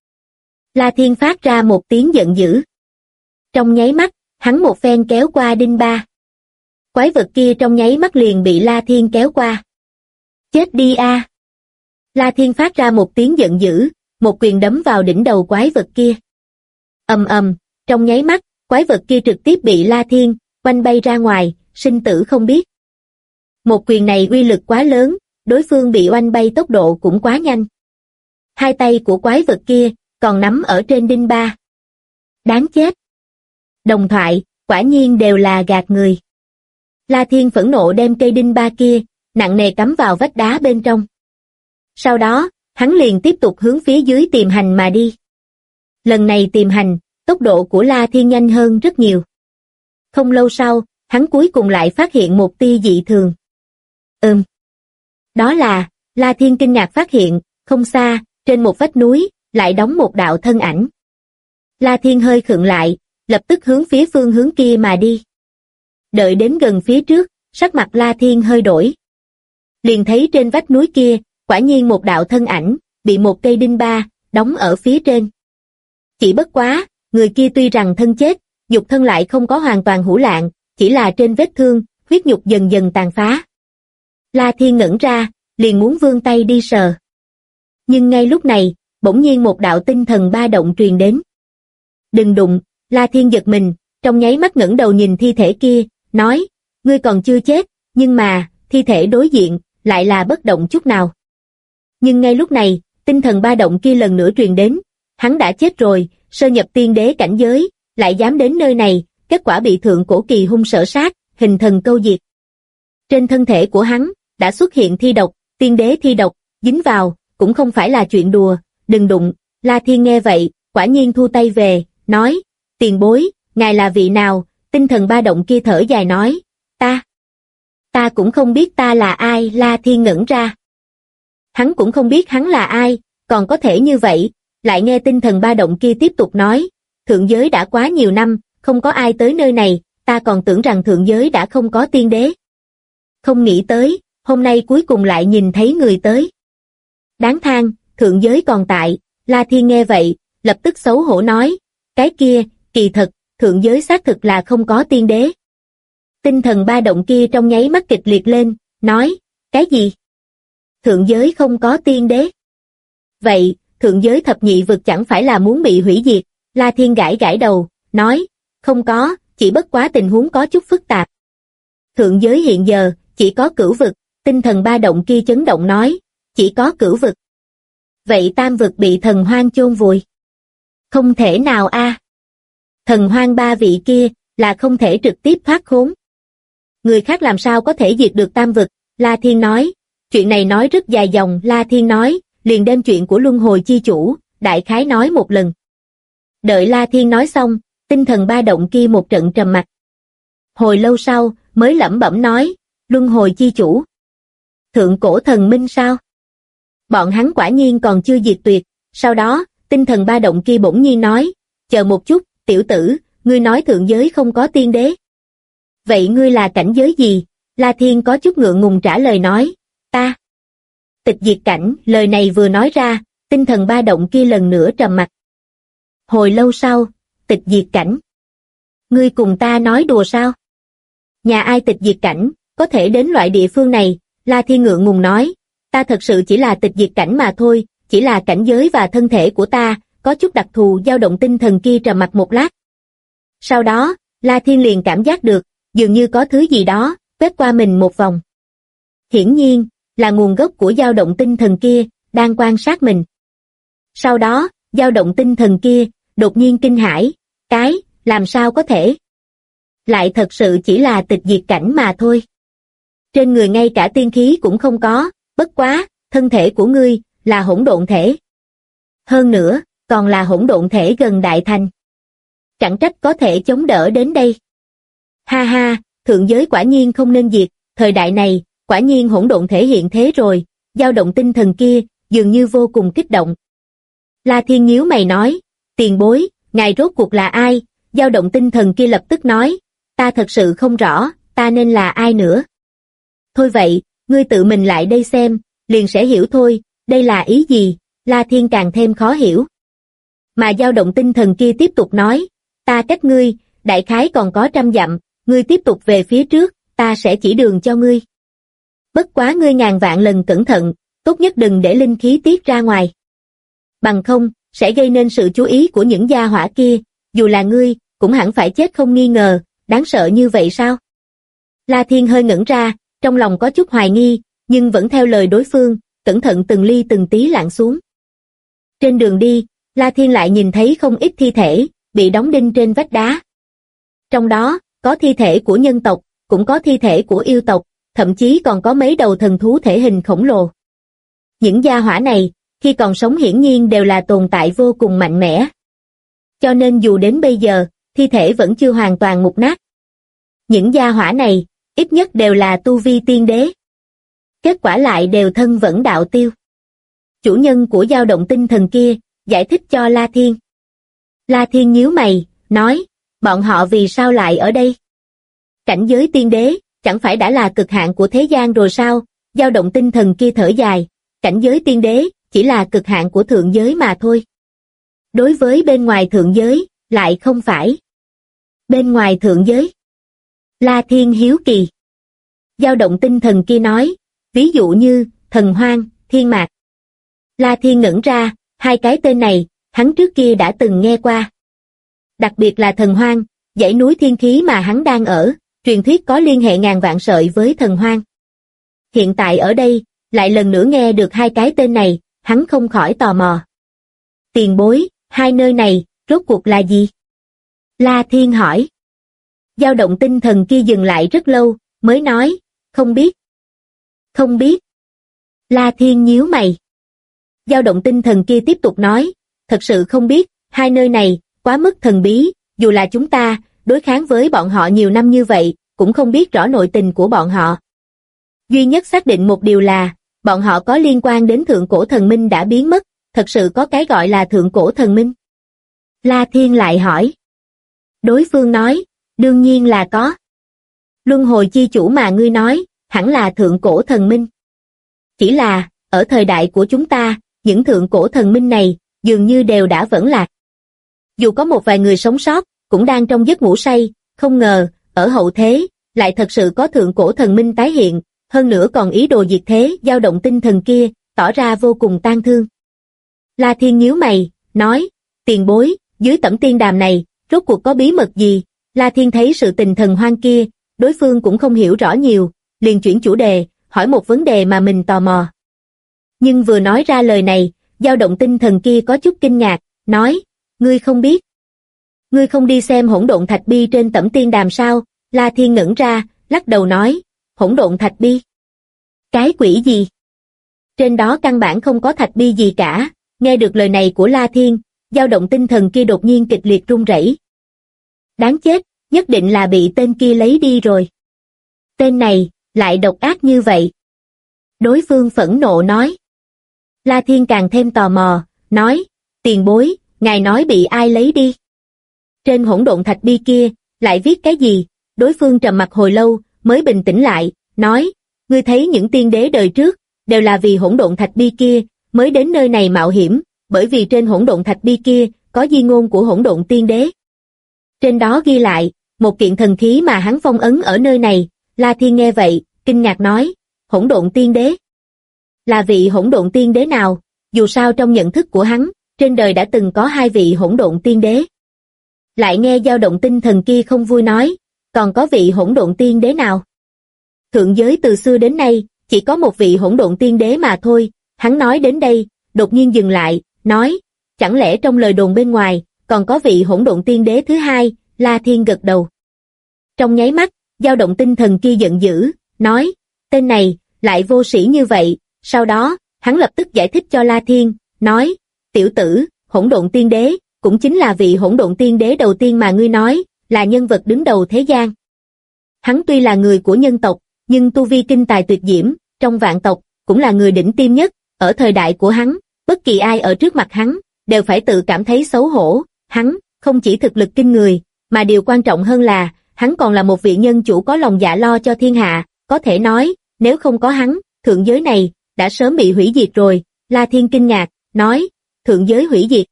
La Thiên phát ra một tiếng giận dữ. Trong nháy mắt, hắn một phen kéo qua đinh ba. Quái vật kia trong nháy mắt liền bị La Thiên kéo qua. Chết đi La Thiên phát ra một tiếng giận dữ, một quyền đấm vào đỉnh đầu quái vật kia. Ầm ầm, trong nháy mắt, quái vật kia trực tiếp bị La Thiên oanh bay ra ngoài, sinh tử không biết. Một quyền này uy lực quá lớn, đối phương bị oanh bay tốc độ cũng quá nhanh. Hai tay của quái vật kia còn nắm ở trên đinh ba. Đáng chết. Đồng thoại, quả nhiên đều là gạt người. La Thiên phẫn nộ đem cây đinh ba kia, nặng nề cắm vào vách đá bên trong. Sau đó, hắn liền tiếp tục hướng phía dưới tìm hành mà đi. Lần này tìm hành, tốc độ của La Thiên nhanh hơn rất nhiều. Không lâu sau, hắn cuối cùng lại phát hiện một tia dị thường. Đó là, La Thiên kinh ngạc phát hiện, không xa, trên một vách núi, lại đóng một đạo thân ảnh. La Thiên hơi khựng lại, lập tức hướng phía phương hướng kia mà đi. Đợi đến gần phía trước, sắc mặt La Thiên hơi đổi. Liền thấy trên vách núi kia, quả nhiên một đạo thân ảnh, bị một cây đinh ba, đóng ở phía trên. Chỉ bất quá, người kia tuy rằng thân chết, nhục thân lại không có hoàn toàn hủ lạn, chỉ là trên vết thương, huyết nhục dần dần tàn phá. La Thiên ngẩn ra, liền muốn vươn tay đi sờ. Nhưng ngay lúc này, bỗng nhiên một đạo tinh thần ba động truyền đến. Đừng đụng, La Thiên giật mình, trong nháy mắt ngẩng đầu nhìn thi thể kia, nói, ngươi còn chưa chết, nhưng mà, thi thể đối diện, lại là bất động chút nào. Nhưng ngay lúc này, tinh thần ba động kia lần nữa truyền đến, hắn đã chết rồi, sơ nhập tiên đế cảnh giới, lại dám đến nơi này, kết quả bị thượng cổ kỳ hung sở sát, hình thần câu diệt. Trên thân thể của hắn, đã xuất hiện thi độc, tiên đế thi độc, dính vào, cũng không phải là chuyện đùa, đừng đụng. La Thiên nghe vậy, quả nhiên thu tay về, nói, tiền bối, ngài là vị nào? Tinh thần ba động kia thở dài nói, ta cũng không biết ta là ai. La Thiên ngẩn ra. Hắn cũng không biết hắn là ai, còn có thể như vậy, lại nghe tinh thần ba động kia tiếp tục nói, thượng giới đã quá nhiều năm, không có ai tới nơi này, ta còn tưởng rằng thượng giới đã không có tiên đế. Không nghĩ tới, hôm nay cuối cùng lại nhìn thấy người tới. Đáng than, thượng giới còn tại. La Thiên nghe vậy, lập tức xấu hổ nói, cái kia, kỳ thật, thượng giới xác thực là không có tiên đế. Tinh thần ba động kia trong nháy mắt kịch liệt lên, nói, cái gì? Thượng giới không có tiên đế? Vậy, thượng giới thập nhị vực chẳng phải là muốn bị hủy diệt? La Thiên gãi gãi đầu, nói, không có, chỉ bất quá tình huống có chút phức tạp. Thượng giới hiện giờ, chỉ có cửu vực. Tinh thần ba động kia chấn động nói, chỉ có cửu vực. Vậy tam vực bị thần hoang chôn vùi? Không thể nào a. Thần hoang ba vị kia là không thể trực tiếp thoát khốn. Người khác làm sao có thể diệt được tam vực? La Thiên nói. Chuyện này nói rất dài dòng. La Thiên nói, liền đem chuyện của luân hồi chi chủ đại khái nói một lần. Đợi La Thiên nói xong, tinh thần ba động kia một trận trầm mặc. Hồi lâu sau, mới lẩm bẩm nói, luân hồi chi chủ. Thượng cổ thần minh sao? Bọn hắn quả nhiên còn chưa diệt tuyệt. Sau đó, tinh thần ba động kia bỗng nhiên nói, chờ một chút, tiểu tử, ngươi nói thượng giới không có tiên đế. Vậy ngươi là cảnh giới gì? La Thiên có chút ngượng ngùng trả lời nói, ta. Tịch diệt cảnh, lời này vừa nói ra, tinh thần ba động kia lần nữa trầm mặc. Hồi lâu sau, tịch diệt cảnh. Ngươi cùng ta nói đùa sao? Nhà ai tịch diệt cảnh, có thể đến loại địa phương này? La Thiên ngượng ngùng nói, ta thật sự chỉ là tịch diệt cảnh mà thôi, chỉ là cảnh giới và thân thể của ta, có chút đặc thù. Dao động tinh thần kia trầm mặc một lát. Sau đó, La Thiên liền cảm giác được, dường như có thứ gì đó, quét qua mình một vòng. Hiển nhiên, là nguồn gốc của dao động tinh thần kia, đang quan sát mình. Sau đó, dao động tinh thần kia, đột nhiên kinh hãi, làm sao có thể? Lại thật sự chỉ là tịch diệt cảnh mà thôi. Trên người ngay cả tiên khí cũng không có, bất quá, thân thể của ngươi, là hỗn độn thể. Hơn nữa, còn là hỗn độn thể gần đại thành. Chẳng trách có thể chống đỡ đến đây. Ha ha, thượng giới quả nhiên không nên diệt, thời đại này, quả nhiên hỗn độn thể hiện thế rồi. Dao động tinh thần kia, dường như vô cùng kích động. La Thiên nhíu mày nói, tiền bối, ngài rốt cuộc là ai? Dao động tinh thần kia lập tức nói, ta thật sự không rõ, ta nên là ai nữa. Thôi vậy, ngươi tự mình lại đây xem, liền sẽ hiểu thôi, đây là ý gì? La Thiên càng thêm khó hiểu. Mà dao động tinh thần kia tiếp tục nói, ta cách ngươi, đại khái còn có 100 dặm, ngươi tiếp tục về phía trước, ta sẽ chỉ đường cho ngươi. Bất quá ngươi ngàn vạn lần cẩn thận, tốt nhất đừng để linh khí tiết ra ngoài. Bằng không, sẽ gây nên sự chú ý của những gia hỏa kia, dù là ngươi, cũng hẳn phải chết không nghi ngờ, đáng sợ như vậy sao? La Thiên hơi ngẩn ra, trong lòng có chút hoài nghi, nhưng vẫn theo lời đối phương, cẩn thận từng ly từng tí lặn xuống. Trên đường đi, La Thiên lại nhìn thấy không ít thi thể, bị đóng đinh trên vách đá. Trong đó, có thi thể của nhân tộc, cũng có thi thể của yêu tộc, thậm chí còn có mấy đầu thần thú thể hình khổng lồ. Những gia hỏa này, khi còn sống hiển nhiên đều là tồn tại vô cùng mạnh mẽ. Cho nên dù đến bây giờ, thi thể vẫn chưa hoàn toàn mục nát. Những gia hỏa này, ít nhất đều là tu vi tiên đế. Kết quả lại đều thân vẫn đạo tiêu. Chủ nhân của dao động tinh thần kia, giải thích cho La Thiên. La Thiên nhíu mày, nói, bọn họ vì sao lại ở đây? Cảnh giới tiên đế, chẳng phải đã là cực hạn của thế gian rồi sao? Dao động tinh thần kia thở dài, cảnh giới tiên đế, chỉ là cực hạn của thượng giới mà thôi. Đối với bên ngoài thượng giới, lại không phải. Bên ngoài thượng giới. La Thiên hiếu kỳ. Dao động tinh thần kia nói, ví dụ như, thần hoang, thiên mạc. La Thiên ngẩn ra, hai cái tên này, hắn trước kia đã từng nghe qua. Đặc biệt là thần hoang, dãy núi thiên khí mà hắn đang ở, truyền thuyết có liên hệ ngàn vạn sợi với thần hoang. Hiện tại ở đây, lại lần nữa nghe được hai cái tên này, hắn không khỏi tò mò. Tiền bối, hai nơi này, rốt cuộc là gì? La Thiên hỏi. Dao động tinh thần kia dừng lại rất lâu, mới nói, không biết. Không biết. La Thiên nhíu mày. Dao động tinh thần kia tiếp tục nói, thật sự không biết, hai nơi này, quá mức thần bí, dù là chúng ta, đối kháng với bọn họ nhiều năm như vậy, cũng không biết rõ nội tình của bọn họ. Duy nhất xác định một điều là, bọn họ có liên quan đến thượng cổ thần minh đã biến mất, thật sự có cái gọi là thượng cổ thần minh. La Thiên lại hỏi. Đối phương nói, đương nhiên là có. Luân hồi chi chủ mà ngươi nói, hẳn là thượng cổ thần minh. Chỉ là, ở thời đại của chúng ta, những thượng cổ thần minh này, dường như đều đã vẫn lạc. Dù có một vài người sống sót, cũng đang trong giấc ngủ say, không ngờ, ở hậu thế, lại thật sự có thượng cổ thần minh tái hiện, hơn nữa còn ý đồ diệt thế. Dao động tinh thần kia, tỏ ra vô cùng tang thương. La Thiên nhíu mày, nói, tiền bối, dưới tẩm tiên đàm này, rốt cuộc có bí mật gì? La Thiên thấy sự tình thần hoang kia, đối phương cũng không hiểu rõ nhiều, liền chuyển chủ đề, hỏi một vấn đề mà mình tò mò. Nhưng vừa nói ra lời này, dao động tinh thần kia có chút kinh ngạc, nói, ngươi không biết. Ngươi không đi xem hỗn độn thạch bi trên Tẩm Tiên Đàm sao? La Thiên ngẩn ra, lắc đầu nói, hỗn độn thạch bi? Cái quỷ gì? Trên đó căn bản không có thạch bi gì cả. Nghe được lời này của La Thiên, dao động tinh thần kia đột nhiên kịch liệt run rẩy. Đáng chết, nhất định là bị tên kia lấy đi rồi. Tên này, lại độc ác như vậy. Đối phương phẫn nộ nói. La Thiên càng thêm tò mò, nói, tiền bối, ngài nói bị ai lấy đi? Trên hỗn độn thạch bi kia, lại viết cái gì? Đối phương trầm mặc hồi lâu, mới bình tĩnh lại, nói, ngươi thấy những tiên đế đời trước, đều là vì hỗn độn thạch bi kia, mới đến nơi này mạo hiểm, bởi vì trên hỗn độn thạch bi kia, có di ngôn của hỗn độn tiên đế. Trên đó ghi lại, một kiện thần khí mà hắn phong ấn ở nơi này. La Thiên nghe vậy, kinh ngạc nói, hỗn độn tiên đế? Là vị hỗn độn tiên đế nào? Dù sao trong nhận thức của hắn, trên đời đã từng có 2 vị hỗn độn tiên đế. Lại nghe dao động tinh thần kia không vui nói, còn có vị hỗn độn tiên đế nào? Thượng giới từ xưa đến nay, chỉ có một vị hỗn độn tiên đế mà thôi. Hắn nói đến đây, đột nhiên dừng lại, nói, chẳng lẽ trong lời đồn bên ngoài, còn có vị hỗn độn tiên đế thứ hai? La Thiên gật đầu. Trong nháy mắt, dao động tinh thần kia giận dữ, nói, tên này, lại vô sĩ như vậy. Sau đó, hắn lập tức giải thích cho La Thiên, nói, tiểu tử, hỗn độn tiên đế, cũng chính là vị hỗn độn tiên đế đầu tiên mà ngươi nói, là nhân vật đứng đầu thế gian. Hắn tuy là người của nhân tộc, nhưng tu vi kinh tài tuyệt diễm, trong vạn tộc, cũng là người đỉnh tiêm nhất. Ở thời đại của hắn, bất kỳ ai ở trước mặt hắn, đều phải tự cảm thấy xấu hổ. Hắn, không chỉ thực lực kinh người, mà điều quan trọng hơn là, hắn còn là một vị nhân chủ có lòng dạ lo cho thiên hạ. Có thể nói, nếu không có hắn, thượng giới này, đã sớm bị hủy diệt rồi. La Thiên kinh ngạc, nói, thượng giới hủy diệt?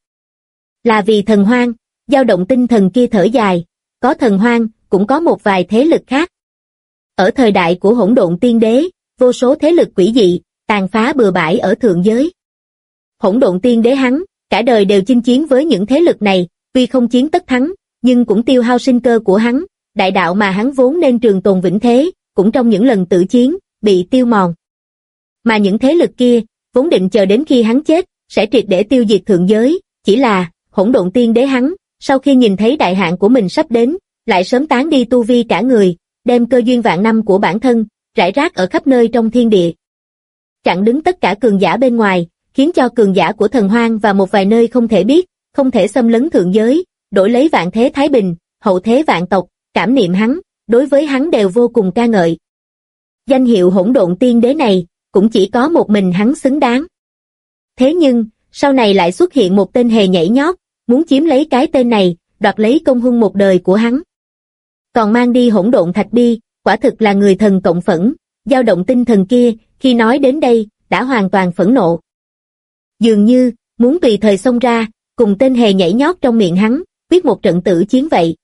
Là vì thần hoang? Dao động tinh thần kia thở dài, có thần hoang, cũng có một vài thế lực khác. Ở thời đại của hỗn độn tiên đế, vô số thế lực quỷ dị, tàn phá bừa bãi ở thượng giới. Hỗn độn tiên đế hắn, cả đời đều chinh chiến với những thế lực này, tuy không chiến tất thắng, nhưng cũng tiêu hao sinh cơ của hắn, đại đạo mà hắn vốn nên trường tồn vĩnh thế, cũng trong những lần tử chiến, bị tiêu mòn. Mà những thế lực kia, vốn định chờ đến khi hắn chết, sẽ triệt để tiêu diệt thượng giới, chỉ là, hỗn độn tiên đế hắn, sau khi nhìn thấy đại hạn của mình sắp đến, lại sớm tán đi tu vi cả người, đem cơ duyên vạn năm của bản thân, rải rác ở khắp nơi trong thiên địa. Chặn đứng tất cả cường giả bên ngoài, khiến cho cường giả của thần hoang và một vài nơi không thể biết, không thể xâm lấn thượng giới, đổi lấy vạn thế thái bình, hậu thế vạn tộc, cảm niệm hắn, đối với hắn đều vô cùng ca ngợi. Danh hiệu hỗn độn tiên đế này, cũng chỉ có một mình hắn xứng đáng. Thế nhưng, sau này lại xuất hiện một tên hề nhảy nhót, muốn chiếm lấy cái tên này, đoạt lấy công huân một đời của hắn. Còn mang đi hỗn độn thạch bi, quả thực là người thần cộng phẫn. Dao động tinh thần kia, khi nói đến đây, đã hoàn toàn phẫn nộ. Dường như, muốn tùy thời xông ra, cùng tên hề nhảy nhót trong miệng hắn, quyết một trận tử chiến vậy.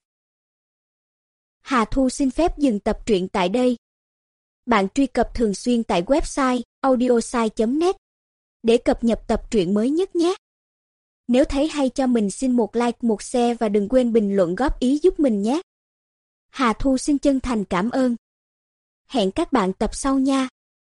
Hà Thu xin phép dừng tập truyện tại đây. Bạn truy cập thường xuyên tại website audiosai.net để cập nhật tập truyện mới nhất nhé. Nếu thấy hay cho mình xin một like, một share và đừng quên bình luận góp ý giúp mình nhé. Hà Thu xin chân thành cảm ơn. Hẹn các bạn tập sau nha.